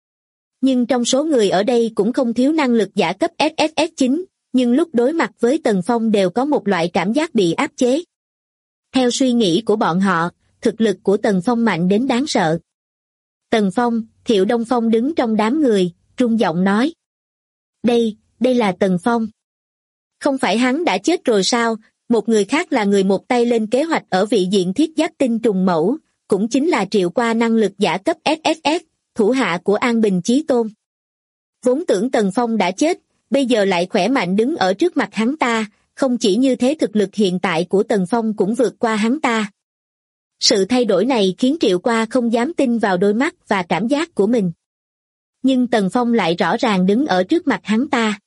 Nhưng trong số người ở đây cũng không thiếu năng lực giả cấp SSS9, nhưng lúc đối mặt với Tần Phong đều có một loại cảm giác bị áp chế. Theo suy nghĩ của bọn họ, thực lực của Tần Phong mạnh đến đáng sợ. Tần Phong, Thiệu Đông Phong đứng trong đám người, run giọng nói. Đây là Tần Phong. Không phải hắn đã chết rồi sao? Một người khác là người một tay lên kế hoạch ở vị diện thiết giáp tinh trùng mẫu, cũng chính là Triệu Qua năng lực giả cấp SSS, thủ hạ của An Bình Chí Tôn. Vốn tưởng Tần Phong đã chết, bây giờ lại khỏe mạnh đứng ở trước mặt hắn ta, không chỉ như thế thực lực hiện tại của Tần Phong cũng vượt qua hắn ta. Sự thay đổi này khiến Triệu Qua không dám tin vào đôi mắt và cảm giác của mình. Nhưng Tần Phong lại rõ ràng đứng ở trước mặt hắn ta.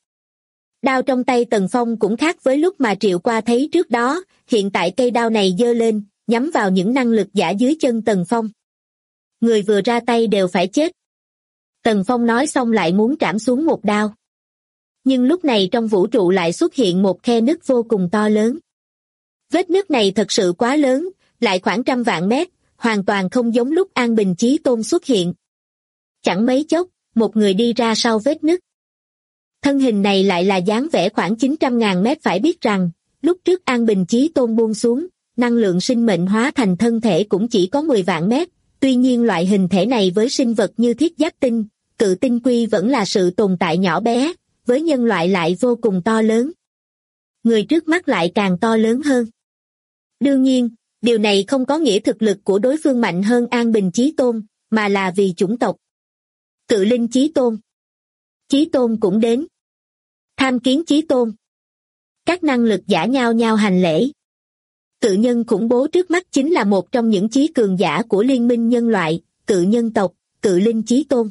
Đao trong tay Tần Phong cũng khác với lúc mà Triệu Qua thấy trước đó, hiện tại cây đao này giơ lên, nhắm vào những năng lực giả dưới chân Tần Phong. Người vừa ra tay đều phải chết. Tần Phong nói xong lại muốn trảm xuống một đao. Nhưng lúc này trong vũ trụ lại xuất hiện một khe nứt vô cùng to lớn. Vết nứt này thật sự quá lớn, lại khoảng 100.000 mét, hoàn toàn không giống lúc An Bình Chí Tôn xuất hiện. Chẳng mấy chốc, một người đi ra sau vết nứt. Thân hình này lại là dáng vẻ khoảng 900.000 mét, phải biết rằng, lúc trước An Bình Chí Tôn buông xuống, năng lượng sinh mệnh hóa thành thân thể cũng chỉ có 10 vạn mét, tuy nhiên loại hình thể này với sinh vật như thiết giáp tinh, cự tinh quy vẫn là sự tồn tại nhỏ bé, với nhân loại lại vô cùng to lớn. Người trước mắt lại càng to lớn hơn. Đương nhiên, điều này không có nghĩa thực lực của đối phương mạnh hơn An Bình Chí Tôn, mà là vì chủng tộc. Cự linh Chí Tôn. Chí Tôn cũng đến. Tham kiến Chí Tôn. Các năng lực giả nhao nhao hành lễ. Cự nhân khủng bố trước mắt chính là một trong những chí cường giả của liên minh nhân loại, cự nhân tộc, cự linh Chí Tôn.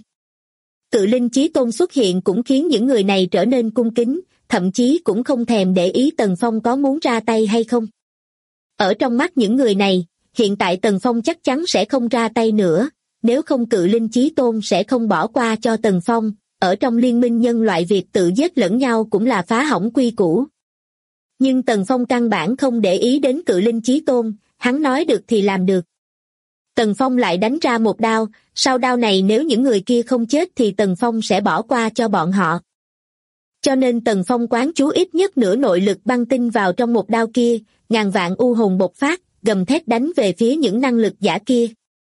Cự linh Chí Tôn xuất hiện cũng khiến những người này trở nên cung kính, thậm chí cũng không thèm để ý Tần Phong có muốn ra tay hay không. Ở trong mắt những người này, hiện tại Tần Phong chắc chắn sẽ không ra tay nữa, nếu không cự linh Chí Tôn sẽ không bỏ qua cho Tần Phong. Ở trong liên minh nhân loại việc tự giết lẫn nhau cũng là phá hỏng quy củ. Nhưng Tần Phong căn bản không để ý đến cự linh Chí Tôn, hắn nói được thì làm được. Tần Phong lại đánh ra một đao, sau đao này nếu những người kia không chết thì Tần Phong sẽ bỏ qua cho bọn họ. Cho nên Tần Phong quán chú ít nhất nửa nội lực băng tinh vào trong một đao kia, ngàn vạn u hồn bộc phát, gầm thét đánh về phía những năng lực giả kia.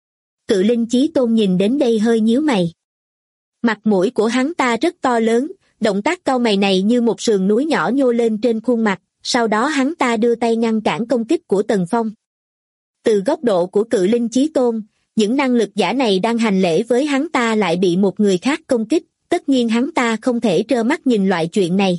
Cự linh Chí Tôn nhìn đến đây hơi nhíu mày. Mặt mũi của hắn ta rất to lớn, động tác cau mày này như một sườn núi nhỏ nhô lên trên khuôn mặt, sau đó hắn ta đưa tay ngăn cản công kích của Tần Phong. Từ góc độ của cự linh Chí Tôn, những năng lực giả này đang hành lễ với hắn ta lại bị một người khác công kích, tất nhiên hắn ta không thể trơ mắt nhìn loại chuyện này.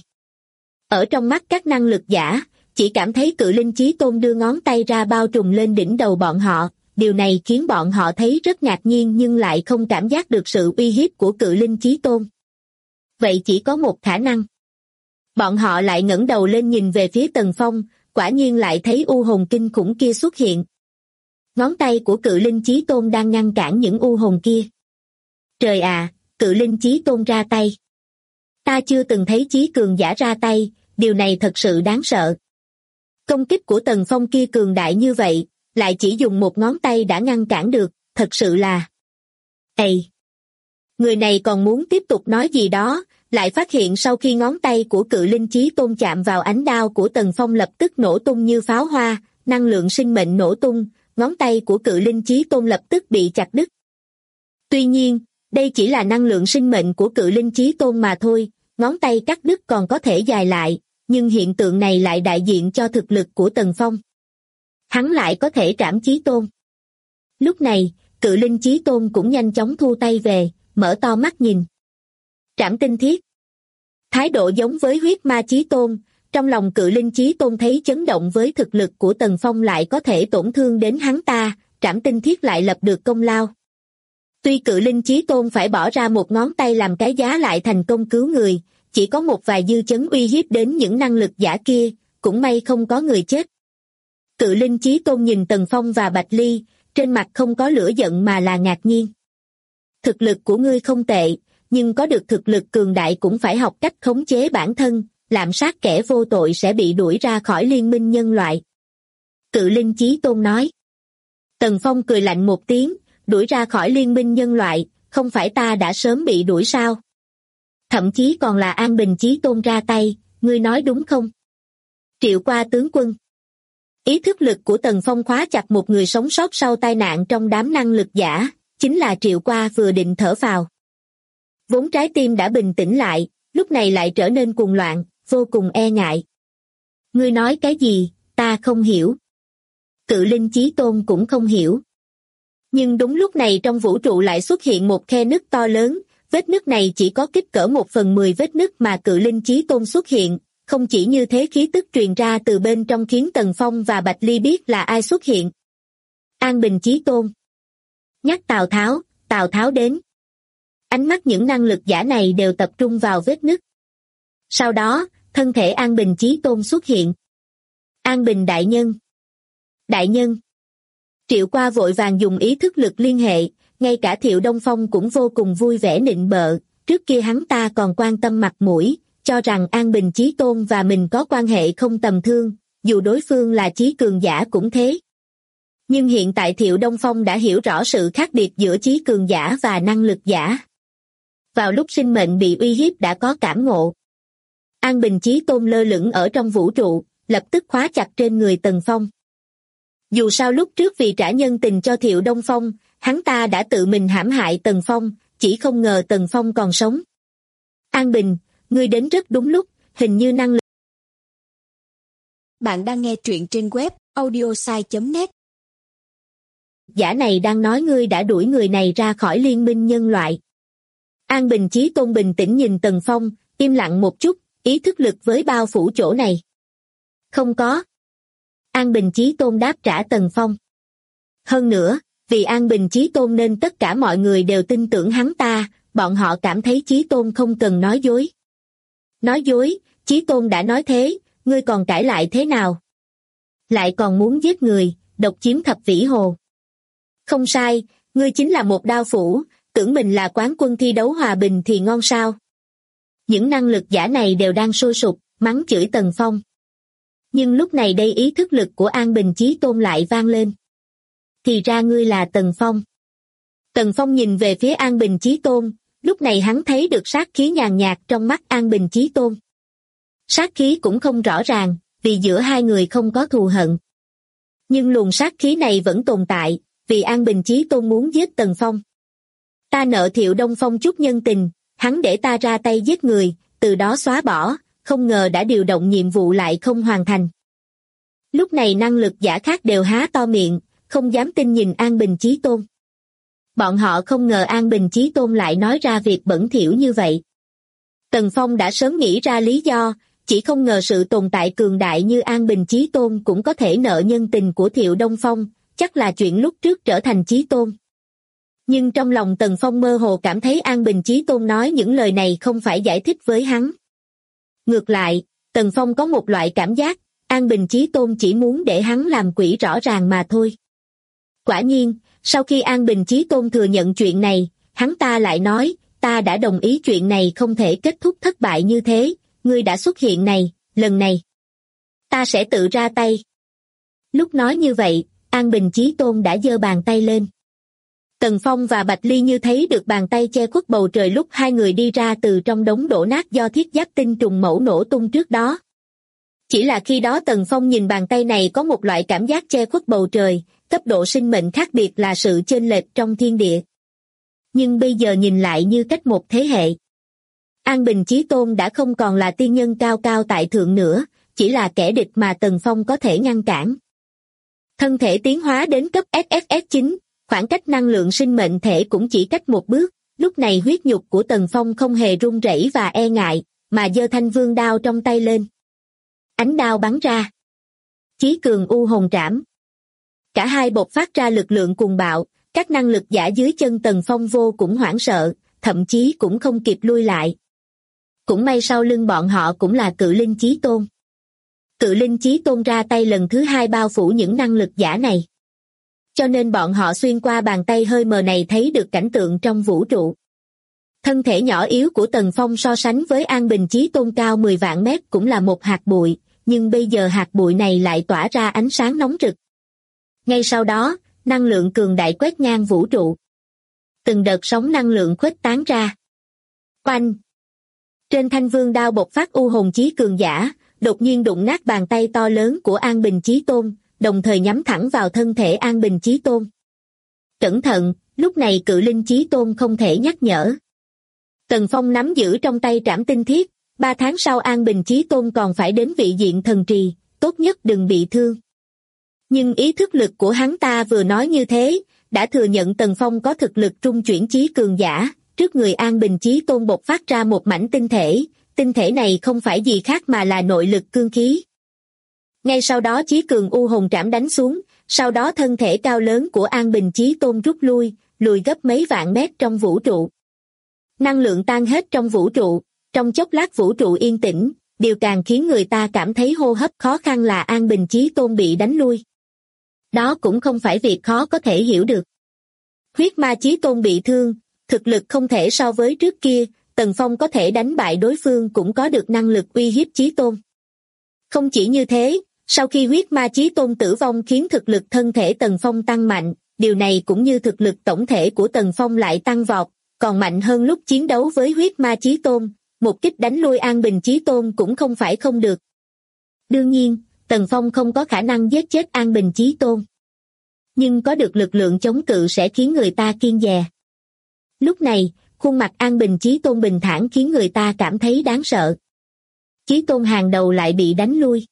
Ở trong mắt các năng lực giả, chỉ cảm thấy cự linh Chí Tôn đưa ngón tay ra bao trùm lên đỉnh đầu bọn họ. Điều này khiến bọn họ thấy rất ngạc nhiên nhưng lại không cảm giác được sự uy hiếp của cự linh Chí Tôn. Vậy chỉ có một khả năng. Bọn họ lại ngẩng đầu lên nhìn về phía Tần Phong, quả nhiên lại thấy u hồn kinh khủng kia xuất hiện. Ngón tay của cự linh Chí Tôn đang ngăn cản những u hồn kia. Trời à, cự linh Chí Tôn ra tay. Ta chưa từng thấy chí cường giả ra tay, điều này thật sự đáng sợ. Công kích của Tần Phong kia cường đại như vậy, lại chỉ dùng một ngón tay đã ngăn cản được, thật sự là... Ây! Người này còn muốn tiếp tục nói gì đó, lại phát hiện sau khi ngón tay của cự linh Chí Tôn chạm vào ánh đao của Tần Phong lập tức nổ tung như pháo hoa, năng lượng sinh mệnh nổ tung, ngón tay của cự linh Chí Tôn lập tức bị chặt đứt. Tuy nhiên, đây chỉ là năng lượng sinh mệnh của cự linh Chí Tôn mà thôi, ngón tay cắt đứt còn có thể dài lại, nhưng hiện tượng này lại đại diện cho thực lực của Tần Phong. Hắn lại có thể trảm Chí Tôn. Lúc này, cự linh Chí Tôn cũng nhanh chóng thu tay về, mở to mắt nhìn. Trảm tinh thiết. Thái độ giống với huyết ma Chí Tôn, trong lòng cự linh Chí Tôn thấy chấn động với thực lực của Tần Phong lại có thể tổn thương đến hắn ta, trảm tinh thiết lại lập được công lao. Tuy cự linh Chí Tôn phải bỏ ra một ngón tay làm cái giá lại thành công cứu người, chỉ có một vài dư chấn uy hiếp đến những năng lực giả kia, cũng may không có người chết. Cự linh Chí Tôn nhìn Tần Phong và Bạch Ly, trên mặt không có lửa giận mà là ngạc nhiên. Thực lực của ngươi không tệ, nhưng có được thực lực cường đại cũng phải học cách khống chế bản thân, lạm sát kẻ vô tội sẽ bị đuổi ra khỏi liên minh nhân loại. Cự linh Chí Tôn nói. Tần Phong cười lạnh một tiếng, đuổi ra khỏi liên minh nhân loại, không phải ta đã sớm bị đuổi sao? Thậm chí còn là An Bình Chí Tôn ra tay, ngươi nói đúng không? Triệu Qua tướng quân. Ý thức lực của Tần Phong khóa chặt một người sống sót sau tai nạn trong đám năng lực giả, chính là Triệu Qua vừa định thở phào. Vốn trái tim đã bình tĩnh lại, lúc này lại trở nên cuồng loạn, vô cùng e ngại. Ngươi nói cái gì, ta không hiểu. Cự Linh Chí Tôn cũng không hiểu. Nhưng đúng lúc này trong vũ trụ lại xuất hiện một khe nứt to lớn, vết nứt này chỉ có kích cỡ 1/10 vết nứt mà Cự Linh Chí Tôn xuất hiện, không chỉ như thế khí tức truyền ra từ bên trong khiến Tần Phong và Bạch Ly biết là ai xuất hiện. An Bình Chí Tôn. Nhắc Tào Tháo đến. Ánh mắt những năng lực giả này đều tập trung vào vết nứt. Sau đó, thân thể An Bình Chí Tôn xuất hiện. An Bình đại nhân. Đại nhân. Triệu Qua vội vàng dùng ý thức lực liên hệ, ngay cả Thiệu Đông Phong cũng vô cùng vui vẻ nịnh bợ, trước kia hắn ta còn quan tâm mặt mũi, cho rằng An Bình Chí Tôn và mình có quan hệ không tầm thường, dù đối phương là chí cường giả cũng thế. Nhưng hiện tại Thiệu Đông Phong đã hiểu rõ sự khác biệt giữa chí cường giả và năng lực giả. Vào lúc sinh mệnh bị uy hiếp đã có cảm ngộ. An Bình Chí Tôn lơ lửng ở trong vũ trụ, lập tức khóa chặt trên người Tần Phong. Dù sao lúc trước vì trả nhân tình cho Thiệu Đông Phong, hắn ta đã tự mình hãm hại Tần Phong, chỉ không ngờ Tần Phong còn sống. An Bình, ngươi đến rất đúng lúc, hình như năng lực.
Bạn đang nghe truyện trên web audiosai.net.
Giả này đang nói ngươi đã đuổi người này ra khỏi liên minh nhân loại. An Bình Chí Tôn bình tĩnh nhìn Tần Phong, im lặng một chút, ý thức lực với bao phủ chỗ này. Không có. An Bình Chí Tôn đáp trả Tần Phong. Hơn nữa, vì An Bình Chí Tôn nên tất cả mọi người đều tin tưởng hắn ta, bọn họ cảm thấy Chí Tôn không cần nói dối. Nói dối, Chí Tôn đã nói thế, ngươi còn cãi lại thế nào? Lại còn muốn giết người, độc chiếm Thập Vĩ Hồ. Không sai, ngươi chính là một đao phủ, tưởng mình là quán quân thi đấu hòa bình thì ngon sao? Những năng lực giả này đều đang sôi sục, mắng chửi Tần Phong. Nhưng lúc này đây ý thức lực của An Bình Chí Tôn lại vang lên. Thì ra ngươi là Tần Phong. Tần Phong nhìn về phía An Bình Chí Tôn, lúc này hắn thấy được sát khí nhàn nhạt trong mắt An Bình Chí Tôn. Sát khí cũng không rõ ràng, vì giữa hai người không có thù hận. Nhưng luồng sát khí này vẫn tồn tại, vì An Bình Chí Tôn muốn giết Tần Phong. Ta nợ Thiệu Đông Phong chút nhân tình, hắn để ta ra tay giết người, từ đó xóa bỏ, không ngờ đã điều động nhiệm vụ lại không hoàn thành. Lúc này năng lực giả khác đều há to miệng, không dám tin nhìn An Bình Chí Tôn. Bọn họ không ngờ An Bình Chí Tôn lại nói ra việc bẩn thỉu như vậy. Tần Phong đã sớm nghĩ ra lý do, chỉ không ngờ sự tồn tại cường đại như An Bình Chí Tôn cũng có thể nợ nhân tình của Thiệu Đông Phong, chắc là chuyện lúc trước trở thành Chí Tôn. Nhưng trong lòng Tần Phong mơ hồ cảm thấy An Bình Chí Tôn nói những lời này không phải giải thích với hắn. Ngược lại, Tần Phong có một loại cảm giác, An Bình Chí Tôn chỉ muốn để hắn làm quỷ rõ ràng mà thôi. Quả nhiên, sau khi An Bình Chí Tôn thừa nhận chuyện này, hắn ta lại nói, ta đã đồng ý chuyện này không thể kết thúc thất bại như thế, ngươi đã xuất hiện này, lần này. Ta sẽ tự ra tay. Lúc nói như vậy, An Bình Chí Tôn đã giơ bàn tay lên. Tần Phong và Bạch Ly như thấy được bàn tay che khuất bầu trời lúc hai người đi ra từ trong đống đổ nát do thiết giáp tinh trùng mẫu nổ tung trước đó. Chỉ là khi đó Tần Phong nhìn bàn tay này có một loại cảm giác che khuất bầu trời, cấp độ sinh mệnh khác biệt là sự chênh lệch trong thiên địa. Nhưng bây giờ nhìn lại như cách một thế hệ. An Bình Chí Tôn đã không còn là tiên nhân cao cao tại thượng nữa, chỉ là kẻ địch mà Tần Phong có thể ngăn cản. Thân thể tiến hóa đến cấp SSS9, khoảng cách năng lượng sinh mệnh thể cũng chỉ cách một bước, lúc này huyết nhục của Tần Phong không hề run rẩy và e ngại, mà giơ thanh vương đao trong tay lên. Ánh đao bắn ra. Chí cường u hồn trảm. Cả hai bộc phát ra lực lượng cuồng bạo, các năng lực giả dưới chân Tần Phong vô cũng hoảng sợ, thậm chí cũng không kịp lui lại. Cũng may sau lưng bọn họ cũng là Cự Linh Chí Tôn. Cự Linh Chí Tôn ra tay lần thứ hai bao phủ những năng lực giả này. Cho nên bọn họ xuyên qua bàn tay hơi mờ này thấy được cảnh tượng trong vũ trụ. Thân thể nhỏ yếu của Tần Phong so sánh với An Bình Chí Tôn cao 10 vạn mét cũng là một hạt bụi, nhưng bây giờ hạt bụi này lại tỏa ra ánh sáng nóng rực. Ngay sau đó, năng lượng cường đại quét ngang vũ trụ. Từng đợt sóng năng lượng khuếch tán ra. Oanh! Trên thanh vương đao bộc phát u hồn chí cường giả, đột nhiên đụng nát bàn tay to lớn của An Bình Chí Tôn, đồng thời nhắm thẳng vào thân thể An Bình Chí Tôn. Cẩn thận, lúc này Cự Linh Chí Tôn không thể nhắc nhở. Tần Phong nắm giữ trong tay trảm tinh thiết, 3 tháng sau An Bình Chí Tôn còn phải đến vị diện thần trì, tốt nhất đừng bị thương. Nhưng ý thức lực của hắn ta vừa nói như thế, đã thừa nhận Tần Phong có thực lực trung chuyển chí cường giả, trước người An Bình Chí Tôn bộc phát ra một mảnh tinh thể này không phải gì khác mà là nội lực cương khí. Ngay sau đó chí cường u hồn trảm đánh xuống, sau đó thân thể cao lớn của An Bình Chí Tôn rút lùi gấp mấy vạn mét trong vũ trụ. Năng lượng tan hết trong vũ trụ, trong chốc lát vũ trụ yên tĩnh, điều càng khiến người ta cảm thấy hô hấp khó khăn là An Bình Chí Tôn bị đánh lui. Đó cũng không phải việc khó có thể hiểu được. Huyết Ma Chí Tôn bị thương, thực lực không thể so với trước kia, Tần Phong có thể đánh bại đối phương cũng có được năng lực uy hiếp Chí Tôn. Không chỉ như thế, sau khi huyết ma Chí Tôn tử vong khiến thực lực thân thể Tần Phong tăng mạnh, điều này cũng như thực lực tổng thể của Tần Phong lại tăng vọt, còn mạnh hơn lúc chiến đấu với huyết ma Chí Tôn, một kích đánh lui An Bình Chí Tôn cũng không phải không được. Đương nhiên, Tần Phong không có khả năng giết chết An Bình Chí Tôn. Nhưng có được lực lượng chống cự sẽ khiến người ta kiêng dè. Lúc này, khuôn mặt An Bình Chí Tôn bình thản khiến người ta cảm thấy đáng sợ. Chí Tôn hàng đầu lại bị đánh lui.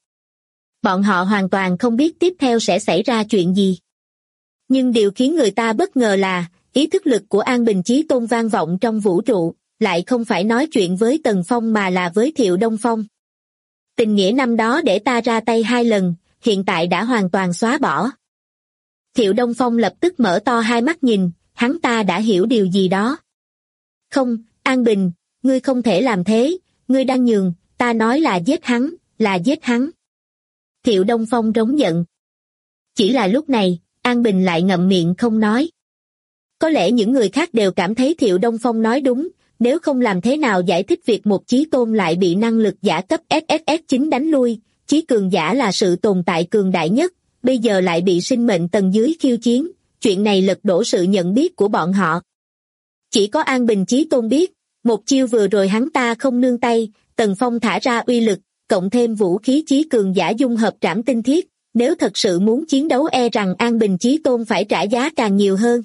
Bọn họ hoàn toàn không biết tiếp theo sẽ xảy ra chuyện gì. Nhưng điều khiến người ta bất ngờ là, ý thức lực của An Bình Chí Tôn vang vọng trong vũ trụ, lại không phải nói chuyện với Tần Phong mà là với Thiệu Đông Phong. Tình nghĩa năm đó để ta ra tay 2 lần, hiện tại đã hoàn toàn xóa bỏ. Thiệu Đông Phong lập tức mở to hai mắt nhìn, hắn ta đã hiểu điều gì đó. Không, An Bình, ngươi không thể làm thế, ngươi đang nhường, ta nói là giết hắn, là giết hắn. Thiệu Đông Phong rống giận. Chỉ là lúc này, An Bình lại ngậm miệng không nói. Có lẽ những người khác đều cảm thấy Thiệu Đông Phong nói đúng, nếu không làm thế nào giải thích việc một chí tôn lại bị năng lực giả cấp SSS9 đánh lui, chí cường giả là sự tồn tại cường đại nhất, bây giờ lại bị sinh mệnh tầng dưới khiêu chiến, chuyện này lật đổ sự nhận biết của bọn họ. Chỉ có An Bình Chí Tôn biết, một chiêu vừa rồi hắn ta không nương tay, Tần Phong thả ra uy lực, cộng thêm vũ khí chí cường giả dung hợp trảm tinh thiết, nếu thật sự muốn chiến đấu e rằng An Bình Chí Tôn phải trả giá càng nhiều hơn.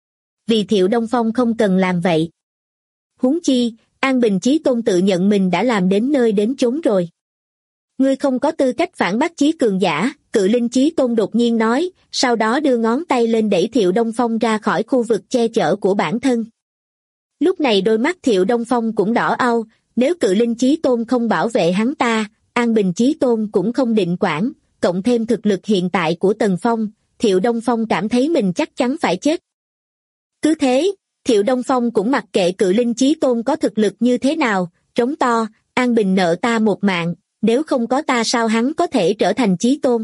Vì Thiệu Đông Phong không cần làm vậy. Huống chi, An Bình Chí Tôn tự nhận mình đã làm đến nơi đến chốn rồi. Ngươi không có tư cách phản bác chí cường giả, Cự Linh Chí Tôn đột nhiên nói, sau đó đưa ngón tay lên đẩy Thiệu Đông Phong ra khỏi khu vực che chở của bản thân. Lúc này đôi mắt Thiệu Đông Phong cũng đỏ au, nếu Cự Linh Chí Tôn không bảo vệ hắn ta, An Bình Chí Tôn cũng không định quản, cộng thêm thực lực hiện tại của Tần Phong, Thiệu Đông Phong cảm thấy mình chắc chắn phải chết. Cứ thế, Thiệu Đông Phong cũng mặc kệ Cự Linh Chí Tôn có thực lực như thế nào, trống to, An Bình nợ ta một mạng, nếu không có ta sao hắn có thể trở thành Chí Tôn.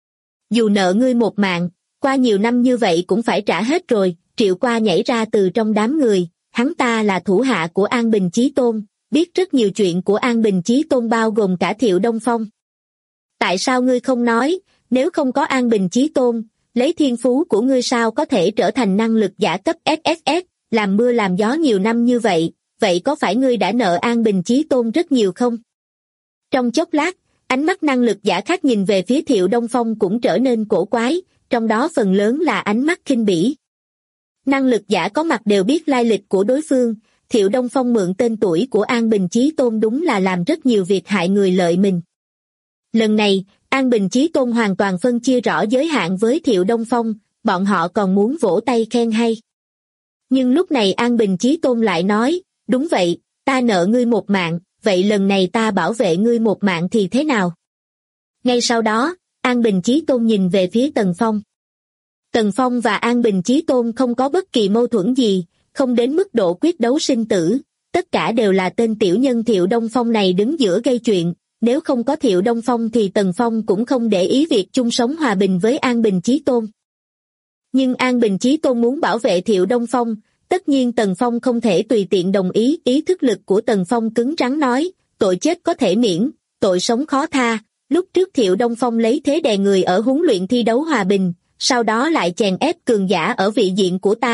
Dù nợ ngươi một mạng, qua nhiều năm như vậy cũng phải trả hết rồi, Triệu Qua nhảy ra từ trong đám người, hắn ta là thủ hạ của An Bình Chí Tôn, biết rất nhiều chuyện của An Bình Chí Tôn bao gồm cả Thiệu Đông Phong. Tại sao ngươi không nói, nếu không có An Bình Chí Tôn, lấy thiên phú của ngươi sao có thể trở thành năng lực giả cấp SSS, làm mưa làm gió nhiều năm như vậy, vậy có phải ngươi đã nợ An Bình Chí Tôn rất nhiều không? Trong chốc lát, ánh mắt năng lực giả khác nhìn về phía Thiệu Đông Phong cũng trở nên cổ quái, trong đó phần lớn là ánh mắt khinh bỉ. Năng lực giả có mặt đều biết lai lịch của đối phương, Thiệu Đông Phong mượn tên tuổi của An Bình Chí Tôn đúng là làm rất nhiều việc hại người lợi mình. Lần này, An Bình Chí Tôn hoàn toàn phân chia rõ giới hạn với Thiệu Đông Phong, bọn họ còn muốn vỗ tay khen hay. Nhưng lúc này An Bình Chí Tôn lại nói, đúng vậy, ta nợ ngươi một mạng, vậy lần này ta bảo vệ ngươi một mạng thì thế nào? Ngay sau đó, An Bình Chí Tôn nhìn về phía Tần Phong. Tần Phong và An Bình Chí Tôn không có bất kỳ mâu thuẫn gì, không đến mức độ quyết đấu sinh tử, tất cả đều là tên tiểu nhân Thiệu Đông Phong này đứng giữa gây chuyện, nếu không có Thiệu Đông Phong thì Tần Phong cũng không để ý việc chung sống hòa bình với An Bình Chí Tôn. Nhưng An Bình Chí Tôn muốn bảo vệ Thiệu Đông Phong, tất nhiên Tần Phong không thể tùy tiện đồng ý, ý thức lực của Tần Phong cứng rắn nói, tội chết có thể miễn, tội sống khó tha, lúc trước Thiệu Đông Phong lấy thế đè người ở huấn luyện thi đấu hòa bình, sau đó lại chèn ép cường giả ở vị diện của ta,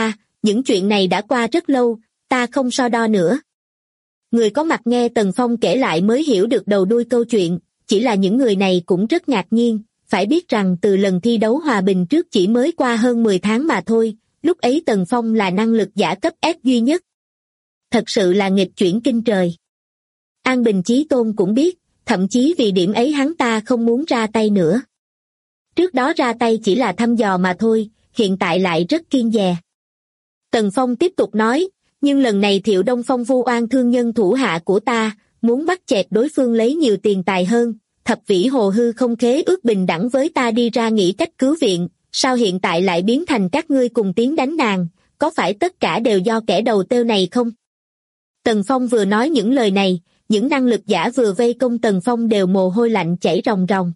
những chuyện này đã qua rất lâu, ta không so đo nữa. Người có mặt nghe Tần Phong kể lại mới hiểu được đầu đuôi câu chuyện, chỉ là những người này cũng rất ngạc nhiên, phải biết rằng từ lần thi đấu hòa bình trước chỉ mới qua hơn 10 tháng mà thôi, lúc ấy Tần Phong là năng lực giả cấp S duy nhất. Thật sự là nghịch chuyển kinh trời. An Bình Chí Tôn cũng biết, thậm chí vì điểm ấy hắn ta không muốn ra tay nữa. Trước đó ra tay chỉ là thăm dò mà thôi, hiện tại lại rất kiêng dè. Tần Phong tiếp tục nói, nhưng lần này Thiệu Đông Phong vu oan thương nhân thủ hạ của ta, muốn bắt chẹt đối phương lấy nhiều tiền tài hơn, Thập Vĩ Hồ hư không khế ước bình đẳng với ta đi ra nghĩ cách cứu viện, sao hiện tại lại biến thành các ngươi cùng tiến đánh nàng, có phải tất cả đều do kẻ đầu têu này không? Tần Phong vừa nói những lời này, những năng lực giả vừa vây công Tần Phong đều mồ hôi lạnh chảy ròng ròng.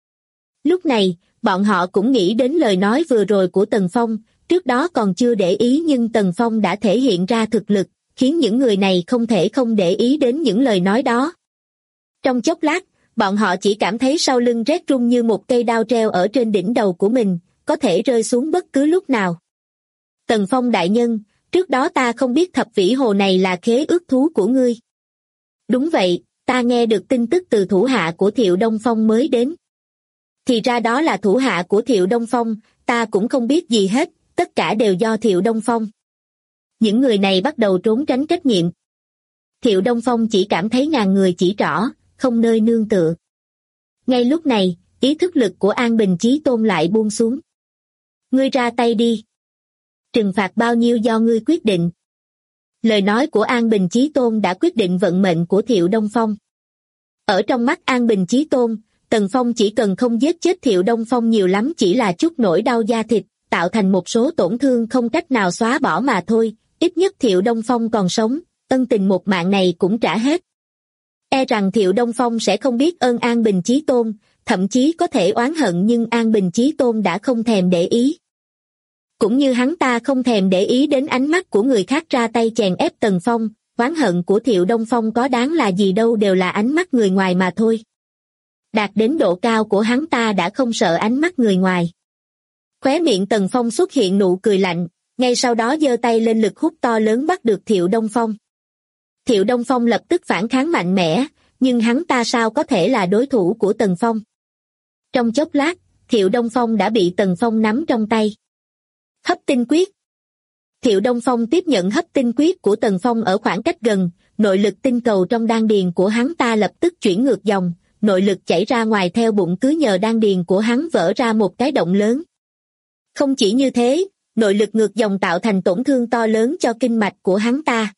Lúc này, bọn họ cũng nghĩ đến lời nói vừa rồi của Tần Phong, trước đó còn chưa để ý nhưng Tần Phong đã thể hiện ra thực lực, khiến những người này không thể không để ý đến những lời nói đó. Trong chốc lát, bọn họ chỉ cảm thấy sau lưng rét run như một cây đao treo ở trên đỉnh đầu của mình, có thể rơi xuống bất cứ lúc nào. Tần Phong đại nhân, trước đó ta không biết Thập Vĩ Hồ này là khế ước thú của ngươi. Đúng vậy, ta nghe được tin tức từ thủ hạ của Thiệu Đông Phong mới đến. Thì ra đó là thủ hạ của Thiệu Đông Phong, ta cũng không biết gì hết, tất cả đều do Thiệu Đông Phong. Những người này bắt đầu trốn tránh trách nhiệm. Thiệu Đông Phong chỉ cảm thấy ngàn người chỉ trỏ, không nơi nương tựa. Ngay lúc này, ý thức lực của An Bình Chí Tôn lại buông xuống. Ngươi ra tay đi. Trừng phạt bao nhiêu do ngươi quyết định. Lời nói của An Bình Chí Tôn đã quyết định vận mệnh của Thiệu Đông Phong. Ở trong mắt An Bình Chí Tôn, Tần Phong chỉ cần không giết chết Thiệu Đông Phong nhiều lắm chỉ là chút nỗi đau da thịt, tạo thành một số tổn thương không cách nào xóa bỏ mà thôi, ít nhất Thiệu Đông Phong còn sống, ân tình một mạng này cũng trả hết. E rằng Thiệu Đông Phong sẽ không biết ơn An Bình Chí Tôn, thậm chí có thể oán hận nhưng An Bình Chí Tôn đã không thèm để ý. Cũng như hắn ta không thèm để ý đến ánh mắt của người khác ra tay chèn ép Tần Phong, oán hận của Thiệu Đông Phong có đáng là gì đâu đều là ánh mắt người ngoài mà thôi. Đạt đến độ cao của hắn ta đã không sợ ánh mắt người ngoài. Khóe miệng Tần Phong xuất hiện nụ cười lạnh, ngay sau đó giơ tay lên lực hút to lớn bắt được Thiệu Đông Phong. Thiệu Đông Phong lập tức phản kháng mạnh mẽ, nhưng hắn ta sao có thể là đối thủ của Tần Phong. Trong chốc lát, Thiệu Đông Phong đã bị Tần Phong nắm trong tay. Hấp tinh quyết. Thiệu Đông Phong tiếp nhận hấp tinh quyết của Tần Phong ở khoảng cách gần, nội lực tinh cầu trong đan điền của hắn ta lập tức chuyển ngược dòng, nội lực chảy ra ngoài theo bụng cứ nhờ đan điền của hắn vỡ ra một cái động lớn. Không chỉ như thế, nội lực ngược dòng tạo thành tổn thương to lớn cho kinh mạch của hắn ta.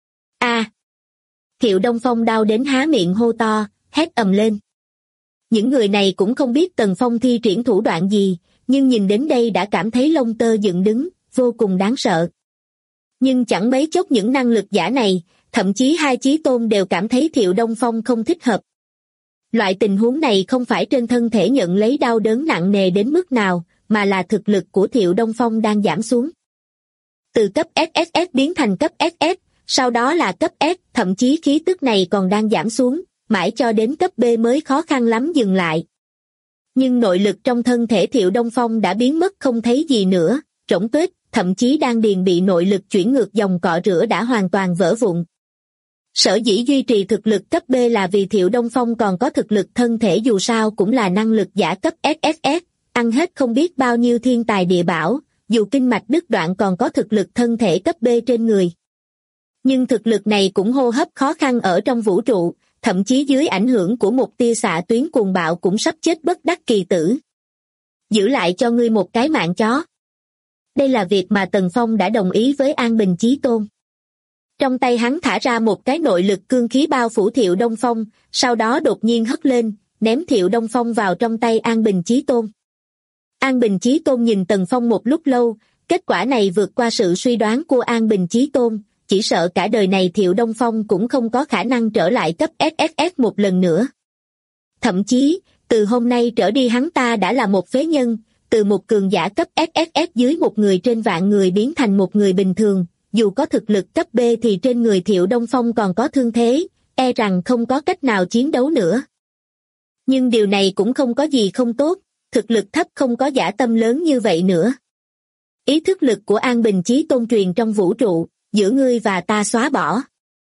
Thiệu Đông Phong đau đến há miệng hô to, hét ầm lên. Những người này cũng không biết Tần Phong thi triển thủ đoạn gì, nhưng nhìn đến đây đã cảm thấy lông tơ dựng đứng, vô cùng đáng sợ. Nhưng chẳng mấy chốc những năng lực giả này, thậm chí hai chí tôn đều cảm thấy Thiệu Đông Phong không thích hợp. Loại tình huống này không phải trên thân thể nhận lấy đau đớn nặng nề đến mức nào, mà là thực lực của Thiệu Đông Phong đang giảm xuống. Từ cấp SSS biến thành cấp SS, sau đó là cấp S, thậm chí khí tức này còn đang giảm xuống, mãi cho đến cấp B mới khó khăn lắm dừng lại. Nhưng nội lực trong thân thể Thiệu Đông Phong đã biến mất không thấy gì nữa, rỗng tuếch, thậm chí đan điền bị nội lực chuyển ngược dòng cọ rửa đã hoàn toàn vỡ vụn. Sở dĩ duy trì thực lực cấp B là vì Thiệu Đông Phong còn có thực lực thân thể dù sao cũng là năng lực giả cấp SSS, ăn hết không biết bao nhiêu thiên tài địa bảo, dù kinh mạch đứt đoạn còn có thực lực thân thể cấp B trên người. Nhưng thực lực này cũng hô hấp khó khăn ở trong vũ trụ, thậm chí dưới ảnh hưởng của một tia xạ tuyến cuồng bạo cũng sắp chết bất đắc kỳ tử. Giữ lại cho ngươi một cái mạng chó. Đây là việc mà Tần Phong đã đồng ý với An Bình Chí Tôn. Trong tay hắn thả ra một cái nội lực cương khí bao phủ Thiệu Đông Phong, sau đó đột nhiên hất lên, ném Thiệu Đông Phong vào trong tay An Bình Chí Tôn. An Bình Chí Tôn nhìn Tần Phong một lúc lâu, kết quả này vượt qua sự suy đoán của An Bình Chí Tôn, chỉ sợ cả đời này Thiệu Đông Phong cũng không có khả năng trở lại cấp SSS một lần nữa. Thậm chí, từ hôm nay trở đi hắn ta đã là một phế nhân, từ một cường giả cấp SSS dưới một người trên vạn người biến thành một người bình thường, dù có thực lực cấp B thì trên người Thiệu Đông Phong còn có thương thế, e rằng không có cách nào chiến đấu nữa. Nhưng điều này cũng không có gì không tốt, thực lực thấp không có dã tâm lớn như vậy nữa. Ý thức lực của An Bình Chí Tôn truyền trong vũ trụ, giữa ngươi và ta xóa bỏ.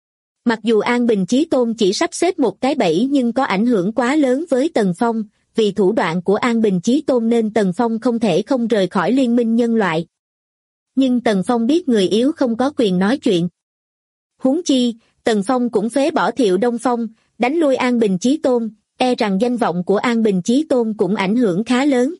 Mặc dù An Bình Chí Tôn chỉ sắp xếp một cái bẫy nhưng có ảnh hưởng quá lớn với Tần Phong, vì thủ đoạn của An Bình Chí Tôn nên Tần Phong không thể không rời khỏi liên minh nhân loại. Nhưng Tần Phong biết người yếu không có quyền nói chuyện. Huống chi, Tần Phong cũng phế bỏ Thiệu Đông Phong, đánh lui An Bình Chí Tôn, e rằng danh vọng của An Bình Chí Tôn cũng ảnh hưởng khá lớn.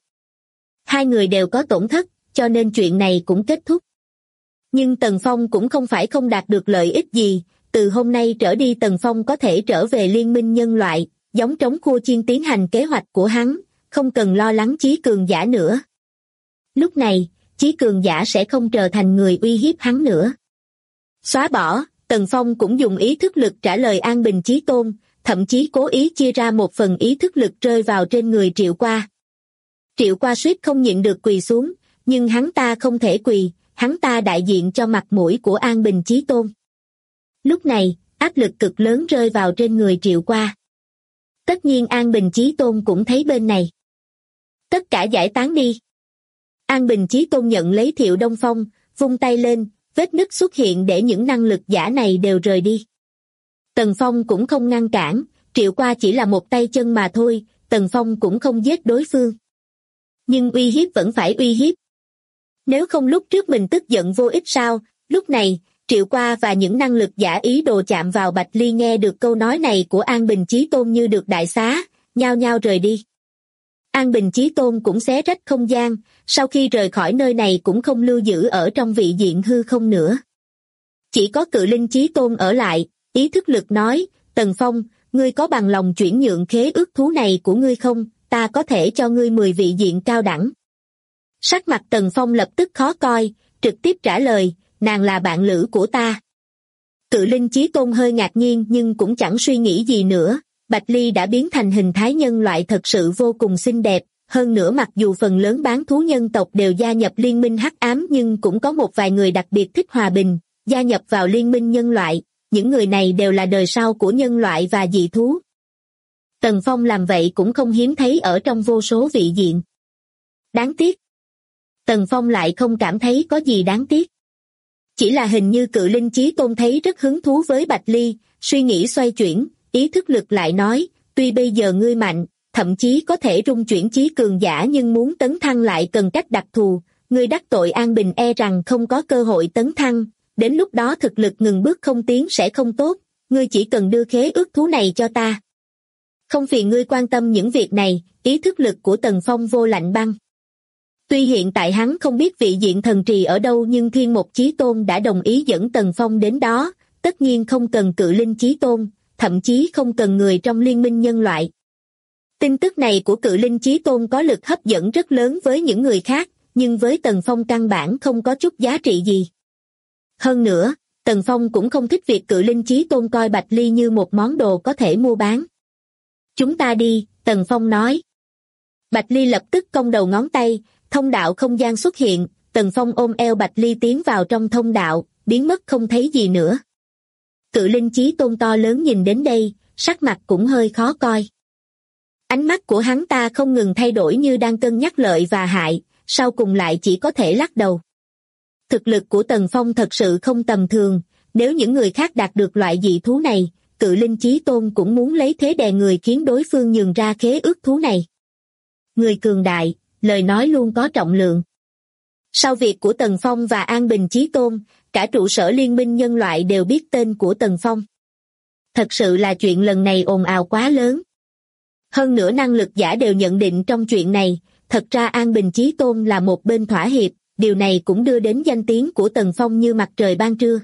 Hai người đều có tổn thất, cho nên chuyện này cũng kết thúc. Nhưng Tần Phong cũng không phải không đạt được lợi ích gì, từ hôm nay trở đi Tần Phong có thể trở về liên minh nhân loại, giống trống khua chiên tiến hành kế hoạch của hắn, không cần lo lắng Chí Cường Giả nữa. Lúc này, Chí Cường Giả sẽ không trở thành người uy hiếp hắn nữa. Xóa bỏ, Tần Phong cũng dùng ý thức lực trả lời An Bình Chí Tôn, thậm chí cố ý chia ra một phần ý thức lực rơi vào trên người Triệu Qua. Triệu Qua suýt không nhịn được quỳ xuống, nhưng hắn ta không thể quỳ, hắn ta đại diện cho mặt mũi của An Bình Chí Tôn. Lúc này, áp lực cực lớn rơi vào trên người Triệu Qua. Tất nhiên An Bình Chí Tôn cũng thấy bên này. Tất cả giải tán đi. An Bình Chí Tôn nhận lấy Thiệu Đông Phong, vung tay lên, vết nứt xuất hiện để những năng lực giả này đều rời đi. Tần Phong cũng không ngăn cản, Triệu Qua chỉ là một tay chân mà thôi, Tần Phong cũng không giết đối phương. Nhưng uy hiếp vẫn phải uy hiếp. Nếu không lúc trước mình tức giận vô ích sao, lúc này, Triệu Qua và những năng lực giả ý đồ chạm vào Bạch Ly nghe được câu nói này của An Bình Chí Tôn như được đại xá, nhao nhao rời đi. An Bình Chí Tôn cũng xé rách không gian, sau khi rời khỏi nơi này cũng không lưu giữ ở trong vị diện hư không nữa. Chỉ có Cự Linh Chí Tôn ở lại, ý thức lực nói, Tần Phong, ngươi có bằng lòng chuyển nhượng khế ước thú này của ngươi không, ta có thể cho ngươi 10 vị diện cao đẳng. Sắc mặt Tần Phong lập tức khó coi, trực tiếp trả lời, nàng là bạn lữ của ta. Cự Linh Chí Tôn hơi ngạc nhiên nhưng cũng chẳng suy nghĩ gì nữa, Bạch Ly đã biến thành hình thái nhân loại thật sự vô cùng xinh đẹp, hơn nữa mặc dù phần lớn bán thú nhân tộc đều gia nhập liên minh hắc ám nhưng cũng có một vài người đặc biệt thích hòa bình, gia nhập vào liên minh nhân loại, những người này đều là đời sau của nhân loại và dị thú. Tần Phong làm vậy cũng không hiếm thấy ở trong vô số vị diện. Đáng tiếc. Tần Phong lại không cảm thấy có gì đáng tiếc. Chỉ là hình như Cự Linh Chí Tôn thấy rất hứng thú với Bạch Ly, suy nghĩ xoay chuyển, ý thức lực lại nói, tuy bây giờ ngươi mạnh, thậm chí có thể rung chuyển Chí Cường Giả nhưng muốn tấn thăng lại cần cách đặc thù, ngươi đắc tội An Bình e rằng không có cơ hội tấn thăng, đến lúc đó thực lực ngừng bước không tiến sẽ không tốt, ngươi chỉ cần đưa khế ước thú này cho ta. Không phiền ngươi quan tâm những việc này, ý thức lực của Tần Phong vô lạnh băng. Tuy hiện tại hắn không biết vị diện thần trì ở đâu nhưng Thiên Một Chí Tôn đã đồng ý dẫn Tần Phong đến đó, tất nhiên không cần Cự Linh Chí Tôn, thậm chí không cần người trong liên minh nhân loại. Tin tức này của Cự Linh Chí Tôn có lực hấp dẫn rất lớn với những người khác, nhưng với Tần Phong căn bản không có chút giá trị gì. Hơn nữa, Tần Phong cũng không thích việc Cự Linh Chí Tôn coi Bạch Ly như một món đồ có thể mua bán. Chúng ta đi, Tần Phong nói. Bạch Ly lập tức cong đầu ngón tay, thông đạo không gian xuất hiện, Tần Phong ôm eo Bạch Ly tiến vào trong thông đạo, biến mất không thấy gì nữa. Cự Linh Chí Tôn to lớn nhìn đến đây, sắc mặt cũng hơi khó coi. Ánh mắt của hắn ta không ngừng thay đổi như đang cân nhắc lợi và hại, sau cùng lại chỉ có thể lắc đầu. Thực lực của Tần Phong thật sự không tầm thường, nếu những người khác đạt được loại dị thú này, Cự Linh Chí Tôn cũng muốn lấy thế đè người khiến đối phương nhường ra khế ước thú này. Người cường đại, lời nói luôn có trọng lượng. Sau việc của Tần Phong và An Bình Chí Tôn, cả trụ sở liên minh nhân loại đều biết tên của Tần Phong. Thật sự là chuyện lần này ồn ào quá lớn. Hơn nữa năng lực giả đều nhận định trong chuyện này, thật ra An Bình Chí Tôn là một bên thỏa hiệp, điều này cũng đưa đến danh tiếng của Tần Phong như mặt trời ban trưa.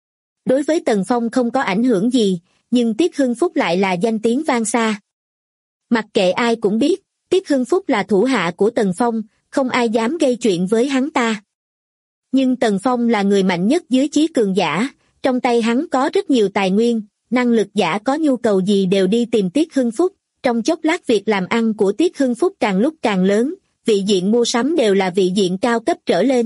Đối với Tần Phong không có ảnh hưởng gì, nhưng Tiết Hưng Phúc lại là danh tiếng vang xa. Mặc kệ ai cũng biết, Tiết Hưng Phúc là thủ hạ của Tần Phong, không ai dám gây chuyện với hắn ta. Nhưng Tần Phong là người mạnh nhất dưới Chí Cường Giả, trong tay hắn có rất nhiều tài nguyên, năng lực giả có nhu cầu gì đều đi tìm Tiết Hưng Phúc, trong chốc lát việc làm ăn của Tiết Hưng Phúc càng lúc càng lớn, vị diện mua sắm đều là vị diện cao cấp trở lên.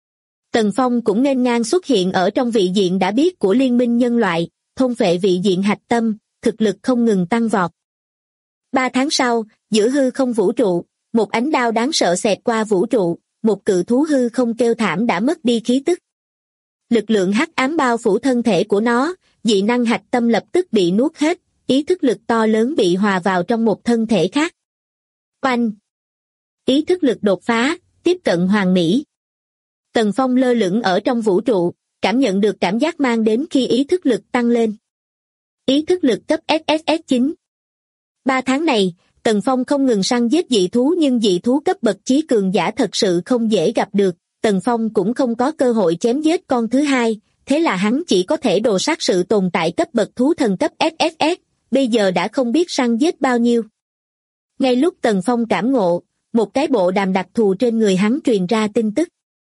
Tần Phong cũng nghênh ngang xuất hiện ở trong vị diện đã biết của liên minh nhân loại, thôn phệ vị diện hạch tâm, thực lực không ngừng tăng vọt. 3 tháng sau, giữa hư không vũ trụ, một ánh đao đáng sợ xẹt qua vũ trụ, một cự thú hư không kêu thảm đã mất đi khí tức. Lực lượng hắc ám bao phủ thân thể của nó, dị năng hạch tâm lập tức bị nuốt hết, ý thức lực to lớn bị hòa vào trong một thân thể khác. Oanh! Ý thức lực đột phá, tiếp cận hoàn mỹ. Tần Phong lơ lửng ở trong vũ trụ, cảm nhận được cảm giác mang đến khi ý thức lực tăng lên. Ý thức lực cấp SSS9. 3 tháng này, Tần Phong không ngừng săn giết dị thú, nhưng dị thú cấp bậc chí cường giả thật sự không dễ gặp được. Tần Phong cũng không có cơ hội chém giết con thứ hai, thế là hắn chỉ có thể đồ sát sự tồn tại cấp bậc thú thần cấp SSS, bây giờ đã không biết săn giết bao nhiêu. Ngay lúc Tần Phong cảm ngộ, một cái bộ đàm đặc thù trên người hắn truyền ra tin tức.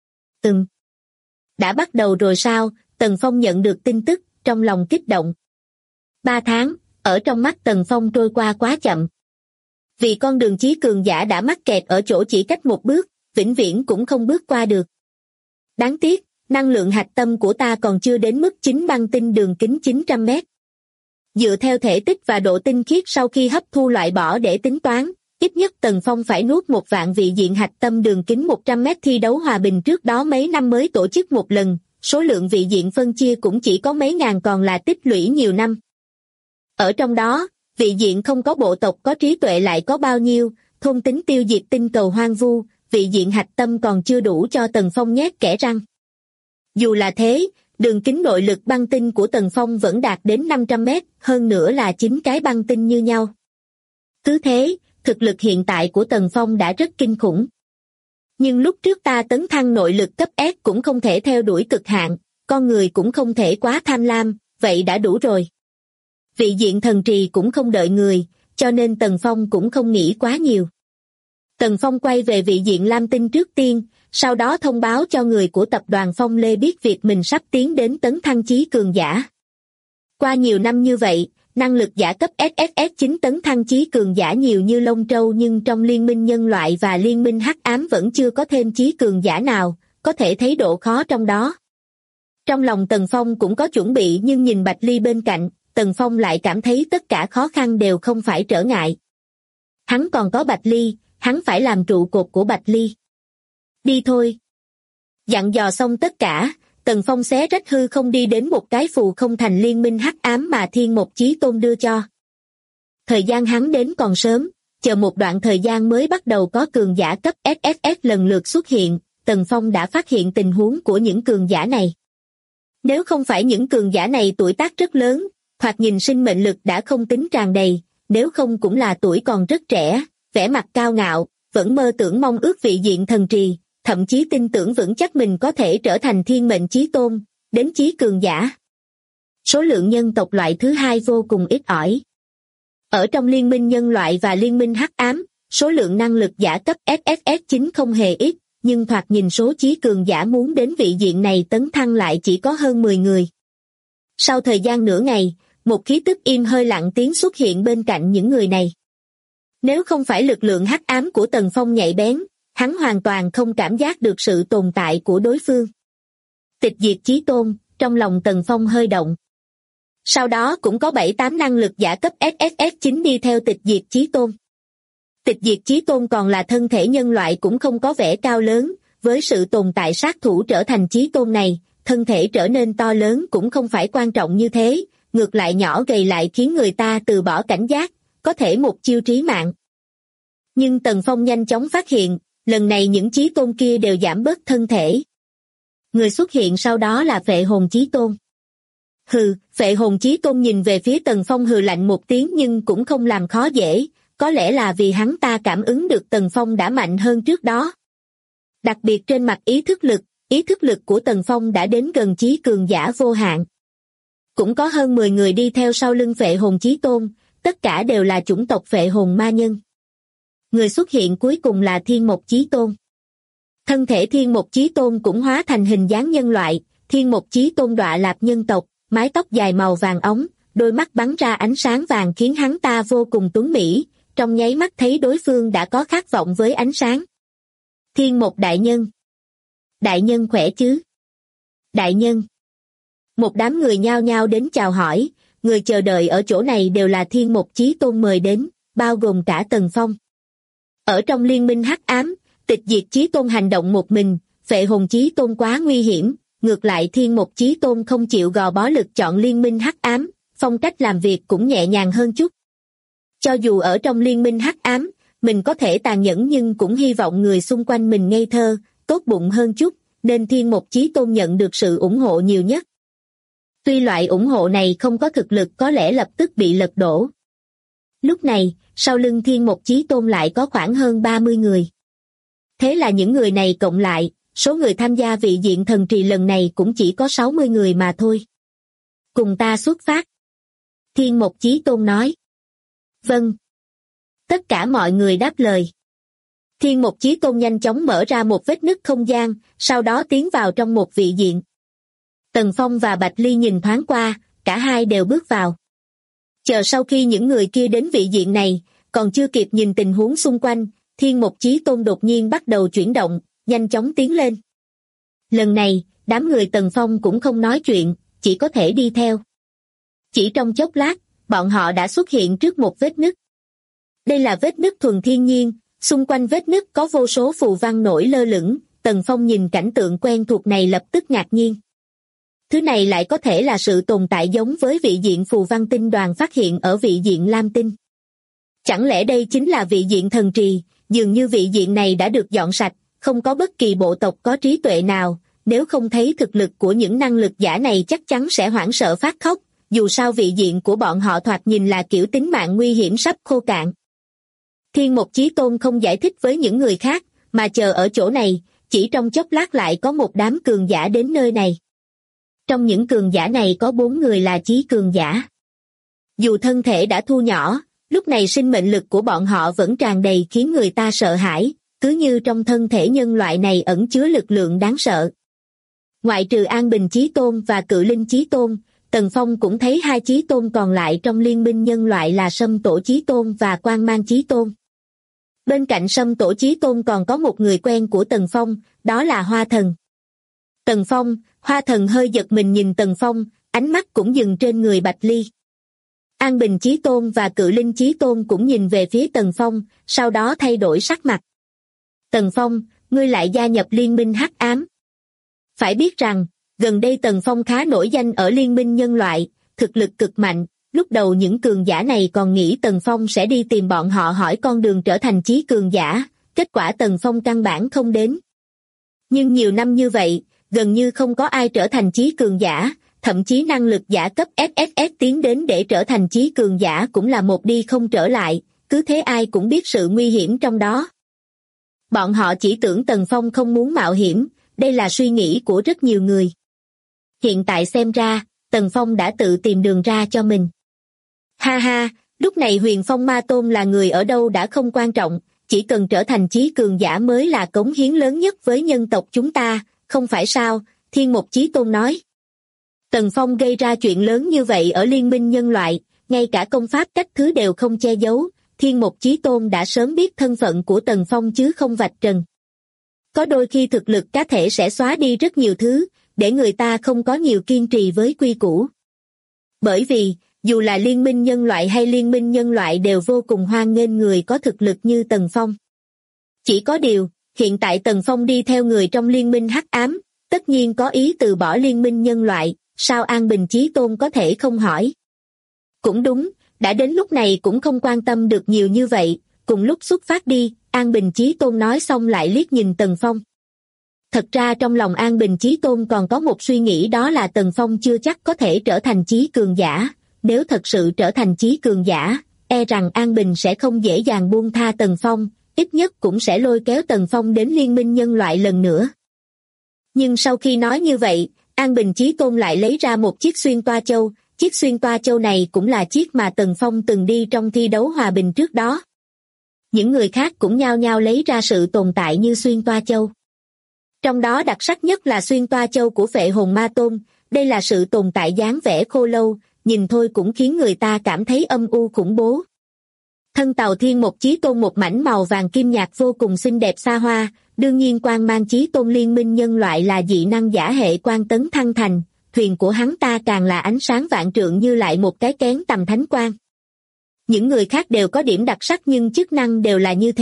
Đã bắt đầu rồi sao? Tần Phong nhận được tin tức, trong lòng kích động. 3 tháng, ở trong mắt Tần Phong trôi qua quá chậm. Vì con đường chí cường giả đã mắc kẹt ở chỗ chỉ cách một bước, vĩnh viễn cũng không bước qua được. Đáng tiếc, năng lượng hạch tâm của ta còn chưa đến mức 9 băng tinh đường kính 900 mét. Dựa theo thể tích và độ tinh khiết sau khi hấp thu loại bỏ để tính toán, ít nhất Tần Phong phải nuốt 1.000 vị diện hạch tâm đường kính 100 mét thi đấu hòa bình trước đó mấy năm mới tổ chức một lần, số lượng vị diện phân chia cũng chỉ có mấy ngàn, còn là tích lũy nhiều năm. Ở trong đó, vị diện không có bộ tộc có trí tuệ lại có bao nhiêu, thôn tính tiêu diệt tinh cầu hoang vu, vị diện hạch tâm còn chưa đủ cho Tần Phong nhét kẽ răng. Dù là thế, đường kính nội lực băng tinh của Tần Phong vẫn đạt đến 500 mét, hơn nữa là 9 cái băng tinh như nhau. Cứ thế, thực lực hiện tại của Tần Phong đã rất kinh khủng. Nhưng lúc trước ta tấn thăng nội lực cấp S cũng không thể theo đuổi cực hạn, con người cũng không thể quá tham lam, vậy đã đủ rồi. Vị diện thần trì cũng không đợi người, cho nên Tần Phong cũng không nghĩ quá nhiều. Tần Phong quay về vị diện Lam Tinh trước tiên, sau đó thông báo cho người của tập đoàn Phong Lê biết việc mình sắp tiến đến tấn thăng chí cường giả. Qua nhiều năm như vậy, năng lực giả cấp SSS9 tấn thăng chí cường giả nhiều như lông trâu, nhưng trong liên minh nhân loại và liên minh hắc ám vẫn chưa có thêm chí cường giả nào, có thể thấy độ khó trong đó. Trong lòng Tần Phong cũng có chuẩn bị, nhưng nhìn Bạch Ly bên cạnh, Tần Phong lại cảm thấy tất cả khó khăn đều không phải trở ngại. Hắn còn có Bạch Ly, hắn phải làm trụ cột của Bạch Ly. Đi thôi. Dặn dò xong tất cả, Tần Phong xé rách hư không đi đến một cái phù không thành liên minh hắc ám mà Thiên Mộc Chí Tôn đưa cho. Thời gian hắn đến còn sớm, chờ một đoạn thời gian mới bắt đầu có cường giả cấp SSS lần lượt xuất hiện, Tần Phong đã phát hiện tình huống của những cường giả này. Nếu không phải những cường giả này tuổi tác rất lớn, thoạt nhìn sinh mệnh lực đã không tính tràn đầy, nếu không cũng là tuổi còn rất trẻ, vẻ mặt cao ngạo, vẫn mơ tưởng mong ước vị diện thần trì, thậm chí tin tưởng vững chắc mình có thể trở thành thiên mệnh chí tôn, đến chí cường giả. Số lượng nhân tộc loại thứ hai vô cùng ít ỏi. Ở trong liên minh nhân loại và liên minh hắc ám, số lượng năng lực giả cấp SSS9 không hề ít, nhưng thoạt nhìn số chí cường giả muốn đến vị diện này tấn thăng lại chỉ có hơn 10 người. Sau thời gian nửa ngày, một khí tức im hơi lặng tiếng xuất hiện bên cạnh những người này. Nếu không phải lực lượng hắc ám của Tần Phong nhạy bén, hắn hoàn toàn không cảm giác được sự tồn tại của đối phương. Tịch diệt chí tôn, trong lòng Tần Phong hơi động. Sau đó cũng có 7-8 năng lực giả cấp SSS9 đi theo tịch diệt chí tôn. Tịch diệt chí tôn còn là thân thể nhân loại cũng không có vẻ cao lớn, với sự tồn tại sát thủ trở thành chí tôn này, thân thể trở nên to lớn cũng không phải quan trọng như thế, ngược lại nhỏ gầy lại khiến người ta từ bỏ cảnh giác, có thể một chiêu trí mạng. Nhưng Tần Phong nhanh chóng phát hiện, lần này những chí tôn kia đều giảm bớt thân thể. Người xuất hiện sau đó là Phệ Hồn Chí Tôn. Hừ, Phệ Hồn Chí Tôn nhìn về phía Tần Phong hừ lạnh một tiếng nhưng cũng không làm khó dễ, có lẽ là vì hắn ta cảm ứng được Tần Phong đã mạnh hơn trước đó. Đặc biệt trên mặt ý thức lực của Tần Phong đã đến gần chí cường giả vô hạn. Cũng có hơn 10 người đi theo sau lưng Phệ Hồn Chí Tôn, tất cả đều là chủng tộc Phệ Hồn Ma Nhân. Người xuất hiện cuối cùng là Thiên Mộc Chí Tôn. Thân thể Thiên Mộc Chí Tôn cũng hóa thành hình dáng nhân loại, Thiên Mộc Chí Tôn đọa lạp nhân tộc, mái tóc dài màu vàng óng, đôi mắt bắn ra ánh sáng vàng khiến hắn ta vô cùng tuấn mỹ, trong nháy mắt thấy đối phương đã có khát vọng với ánh sáng. Thiên Mộc đại nhân. Đại nhân khỏe chứ? Đại nhân. Một đám người nhao nhao đến chào hỏi, người chờ đợi ở chỗ này đều là Thiên Mộc Chí Tôn mời đến, bao gồm cả Tần Phong. Ở trong liên minh hắc ám, Tịch diệt chí tôn hành động một mình, phệ hồn chí tôn quá nguy hiểm, ngược lại thiên một chí tôn không chịu gò bó lực chọn liên minh hắc ám, phong cách làm việc cũng nhẹ nhàng hơn chút. Cho dù ở trong liên minh hắc ám, mình có thể tàn nhẫn nhưng cũng hy vọng người xung quanh mình ngây thơ, tốt bụng hơn chút, nên thiên một chí tôn nhận được sự ủng hộ nhiều nhất. Tuy loại ủng hộ này không có thực lực có lẽ lập tức bị lật đổ. Lúc này, sau lưng thiên một chí tôn lại có khoảng hơn 30 người. Thế là những người này cộng lại, số người tham gia vị diện thần trì lần này cũng chỉ có 60 người mà thôi. Cùng ta xuất phát. Thiên một chí tôn nói. Vâng. Tất cả mọi người đáp lời. Thiên một chí tôn nhanh chóng mở ra một vết nứt không gian, sau đó tiến vào trong một vị diện. Tần Phong và Bạch Ly nhìn thoáng qua, cả hai đều bước vào. Chờ sau khi những người kia đến vị diện này, còn chưa kịp nhìn tình huống xung quanh, thiên một chí tôn đột nhiên bắt đầu chuyển động, nhanh chóng tiến lên. Lần này, đám người Tần Phong cũng không nói chuyện, chỉ có thể đi theo. Chỉ trong chốc lát, bọn họ đã xuất hiện trước một vết nứt. Đây là vết nứt thuần thiên nhiên, xung quanh vết nứt có vô số phù văn nổi lơ lửng, Tần Phong nhìn cảnh tượng quen thuộc này lập tức ngạc nhiên. Thứ này lại có thể là sự tồn tại giống với vị diện phù văn tinh đoàn phát hiện ở vị diện Lam Tinh. Chẳng lẽ đây chính là vị diện thần trì, dường như vị diện này đã được dọn sạch, không có bất kỳ bộ tộc có trí tuệ nào, nếu không thấy thực lực của những năng lực giả này chắc chắn sẽ hoảng sợ phát khóc, dù sao vị diện của bọn họ thoạt nhìn là kiểu tính mạng nguy hiểm sắp khô cạn. Thiên một chí tôn không giải thích với những người khác, mà chờ ở chỗ này, chỉ trong chốc lát lại có một đám cường giả đến nơi này. Trong những cường giả này có 4 người là chí cường giả. Dù thân thể đã thu nhỏ, lúc này sinh mệnh lực của bọn họ vẫn tràn đầy khiến người ta sợ hãi, cứ như trong thân thể nhân loại này ẩn chứa lực lượng đáng sợ. Ngoại trừ An Bình Chí Tôn và Cự Linh Chí Tôn, Tần Phong cũng thấy 2 Chí Tôn còn lại trong liên minh nhân loại là Sâm Tổ Chí Tôn và Quang Mang Chí Tôn. Bên cạnh Sâm Tổ Chí Tôn còn có một người quen của Tần Phong, đó là Hoa Thần. Tần Phong, Hoa Thần hơi giật mình nhìn Tần Phong, ánh mắt cũng dừng trên người Bạch Ly. An Bình Chí Tôn và Cự Linh Chí Tôn cũng nhìn về phía Tần Phong, sau đó thay đổi sắc mặt. Tần Phong, ngươi lại gia nhập liên minh hắc ám. Phải biết rằng, gần đây Tần Phong khá nổi danh ở liên minh nhân loại, thực lực cực mạnh, lúc đầu những cường giả này còn nghĩ Tần Phong sẽ đi tìm bọn họ hỏi con đường trở thành chí cường giả, kết quả Tần Phong căn bản không đến. Nhưng nhiều năm như vậy, gần như không có ai trở thành chí cường giả, thậm chí năng lực giả cấp SSS tiến đến để trở thành chí cường giả cũng là một đi không trở lại, cứ thế ai cũng biết sự nguy hiểm trong đó. Bọn họ chỉ tưởng Tần Phong không muốn mạo hiểm, đây là suy nghĩ của rất nhiều người. Hiện tại xem ra, Tần Phong đã tự tìm đường ra cho mình. Ha ha, lúc này Huyền Phong Ma Tôn là người ở đâu đã không quan trọng, chỉ cần trở thành chí cường giả mới là cống hiến lớn nhất với nhân tộc chúng ta, không phải sao, Thiên Một Chí Tôn nói. Tần Phong gây ra chuyện lớn như vậy ở liên minh nhân loại, ngay cả công pháp cách thứ đều không che giấu, Thiên Một Chí Tôn đã sớm biết thân phận của Tần Phong chứ không vạch trần. Có đôi khi thực lực cá thể sẽ xóa đi rất nhiều thứ, để người ta không có nhiều kiên trì với quy củ. Bởi vì, dù là liên minh nhân loại hay liên minh nhân loại đều vô cùng hoan nghênh người có thực lực như Tần Phong. Chỉ có điều, hiện tại Tần Phong đi theo người trong liên minh hắc ám, tất nhiên có ý từ bỏ liên minh nhân loại, sao An Bình Chí Tôn có thể không hỏi. Cũng đúng, đã đến lúc này cũng không quan tâm được nhiều như vậy, cùng lúc xuất phát đi, An Bình Chí Tôn nói xong lại liếc nhìn Tần Phong. Thật ra trong lòng An Bình Chí Tôn còn có một suy nghĩ, đó là Tần Phong chưa chắc có thể trở thành chí cường giả, nếu thật sự trở thành chí cường giả, e rằng An Bình sẽ không dễ dàng buông tha Tần Phong, ít nhất cũng sẽ lôi kéo Tần Phong đến liên minh nhân loại lần nữa. Nhưng sau khi nói như vậy, An Bình Chí Tôn lại lấy ra một chiếc xuyên toa châu, chiếc xuyên toa châu này cũng là chiếc mà Tần Phong từng đi trong thi đấu hòa bình trước đó. Những người khác cũng nhao nhao lấy ra sự tồn tại như xuyên toa châu. Trong đó đặc sắc nhất là xuyên toa châu của Phệ Hồn Ma Tôn, đây là sự tồn tại dáng vẻ khô lâu, nhìn thôi cũng khiến người ta cảm thấy âm u khủng bố. Thân tàu Thiên Một Chí Tôn một mảnh màu vàng kim nhạt vô cùng xinh đẹp xa hoa, đương nhiên Quang Mang Chí Tôn liên minh nhân loại là dị năng giả hệ Quang Tấn Thăng Thành, thuyền của hắn ta càng là ánh sáng vạn trượng như lại một cái kén tầm thánh quang. Những người khác đều có điểm đặc sắc nhưng chức năng đều là như thế,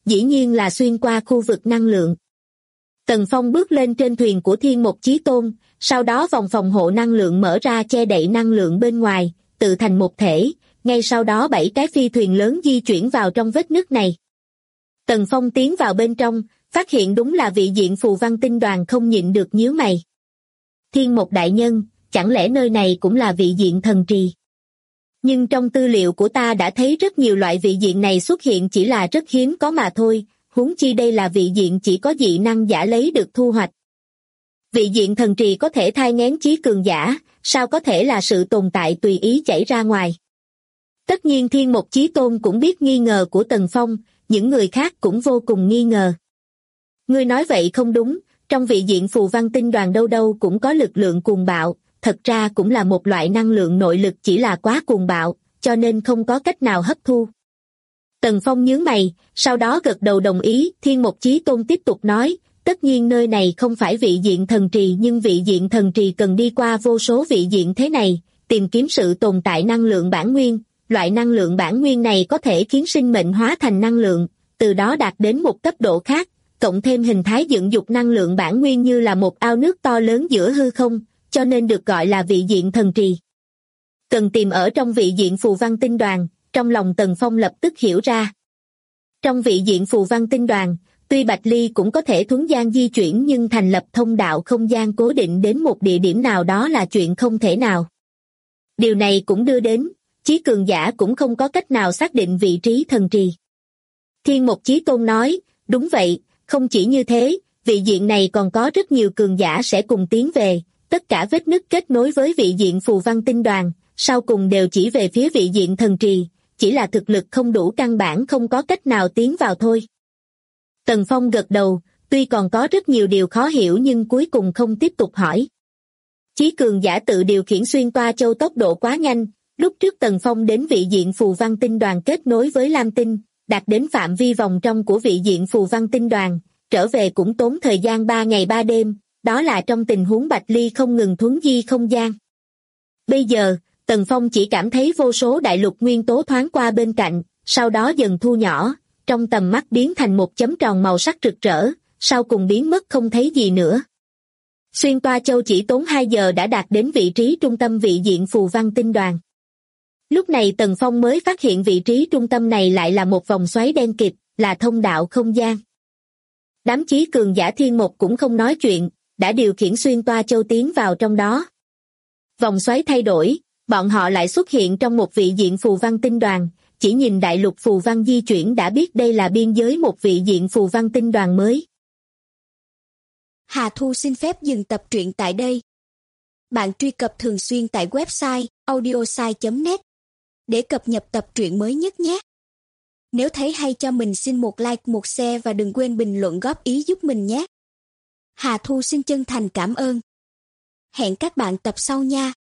dĩ nhiên là xuyên qua khu vực năng lượng. Tần Phong bước lên trên thuyền của Thiên Một Chí Tôn, sau đó vòng phòng hộ năng lượng mở ra che đậy năng lượng bên ngoài, tự thành một thể, ngay sau đó 7 cái phi thuyền lớn di chuyển vào trong vết nứt này. Tần Phong tiến vào bên trong, phát hiện đúng là vị diện phù văn tinh đoàn, không nhịn được nhíu mày. Thiên Một đại nhân, chẳng lẽ nơi này cũng là vị diện thần trì? Nhưng trong tư liệu của ta đã thấy rất nhiều loại vị diện này xuất hiện, chỉ là rất hiếm có mà thôi, huống chi đây là vị diện chỉ có dị năng giả lấy được thu hoạch. Vị diện thần trì có thể thai nghén chí cường giả, sao có thể là sự tồn tại tùy ý chảy ra ngoài? Tất nhiên Thiên Một Chí Tôn cũng biết nghi ngờ của Tần Phong, những người khác cũng vô cùng nghi ngờ. Ngươi nói vậy không đúng, trong vị diện phù văn tinh đoàn đâu đâu cũng có lực lượng cuồng bạo, thật ra cũng là một loại năng lượng nội lực, chỉ là quá cuồng bạo, cho nên không có cách nào hấp thu. Tần Phong nhướng mày, sau đó gật đầu đồng ý. Thiên Một Chí Tôn tiếp tục nói, tất nhiên nơi này không phải vị diện thần trì, nhưng vị diện thần trì cần đi qua vô số vị diện thế này, tìm kiếm sự tồn tại năng lượng bản nguyên. Loại năng lượng bản nguyên này có thể khiến sinh mệnh hóa thành năng lượng, từ đó đạt đến một cấp độ khác, cộng thêm hình thái dựng dục năng lượng bản nguyên như là một ao nước to lớn giữa hư không, cho nên được gọi là vị diện thần trì. Cần tìm ở trong vị diện phù văn tinh đoàn, trong lòng Tần Phong lập tức hiểu ra. Trong vị diện phù văn tinh đoàn, tuy Bạch Ly cũng có thể thuấn gian di chuyển, nhưng thành lập thông đạo không gian cố định đến một địa điểm nào đó là chuyện không thể nào. Điều này cũng đưa đến chí cường giả cũng không có cách nào xác định vị trí thần trì. Thiên Một Chí Tôn nói, đúng vậy, không chỉ như thế, vị diện này còn có rất nhiều cường giả sẽ cùng tiến về, tất cả vết nứt kết nối với vị diện phù văn tinh đoàn, sau cùng đều chỉ về phía vị diện thần trì, chỉ là thực lực không đủ, căn bản không có cách nào tiến vào thôi. Tần Phong gật đầu, tuy còn có rất nhiều điều khó hiểu nhưng cuối cùng không tiếp tục hỏi. Chí cường giả tự điều khiển xuyên toa châu tốc độ quá nhanh, lúc trước Tần Phong đến vị diện phù văn tinh đoàn kết nối với Lam Tinh, đạt đến phạm vi vòng trong của vị diện phù văn tinh đoàn, trở về cũng tốn thời gian 3 ngày 3 đêm, đó là trong tình huống Bạch Ly không ngừng thuấn di không gian. Bây giờ, Tần Phong chỉ cảm thấy vô số đại lục nguyên tố thoáng qua bên cạnh, sau đó dần thu nhỏ, trong tầm mắt biến thành một chấm tròn màu sắc rực rỡ, sau cùng biến mất không thấy gì nữa. Xuyên toa châu chỉ tốn 2 giờ đã đạt đến vị trí trung tâm vị diện phù văn tinh đoàn. Lúc này Tần Phong mới phát hiện vị trí trung tâm này lại là một vòng xoáy đen kịt, là thông đạo không gian. Đám chí cường giả Thiên Một cũng không nói chuyện, đã điều khiển xuyên toa châu tiến vào trong đó. Vòng xoáy thay đổi, bọn họ lại xuất hiện trong một vị diện phù văn tinh đoàn, chỉ nhìn đại lục phù văn di chuyển đã biết đây là biên giới một vị diện phù văn tinh đoàn mới.
Hà Thu xin phép dừng tập truyện tại đây. Bạn truy cập thường xuyên tại website audiosai.net để cập nhật tập truyện mới nhất nhé. Nếu thấy hay cho mình xin một like, một share và đừng quên bình luận góp ý giúp mình nhé. Hà Thu xin chân thành cảm ơn. Hẹn các bạn tập sau nha.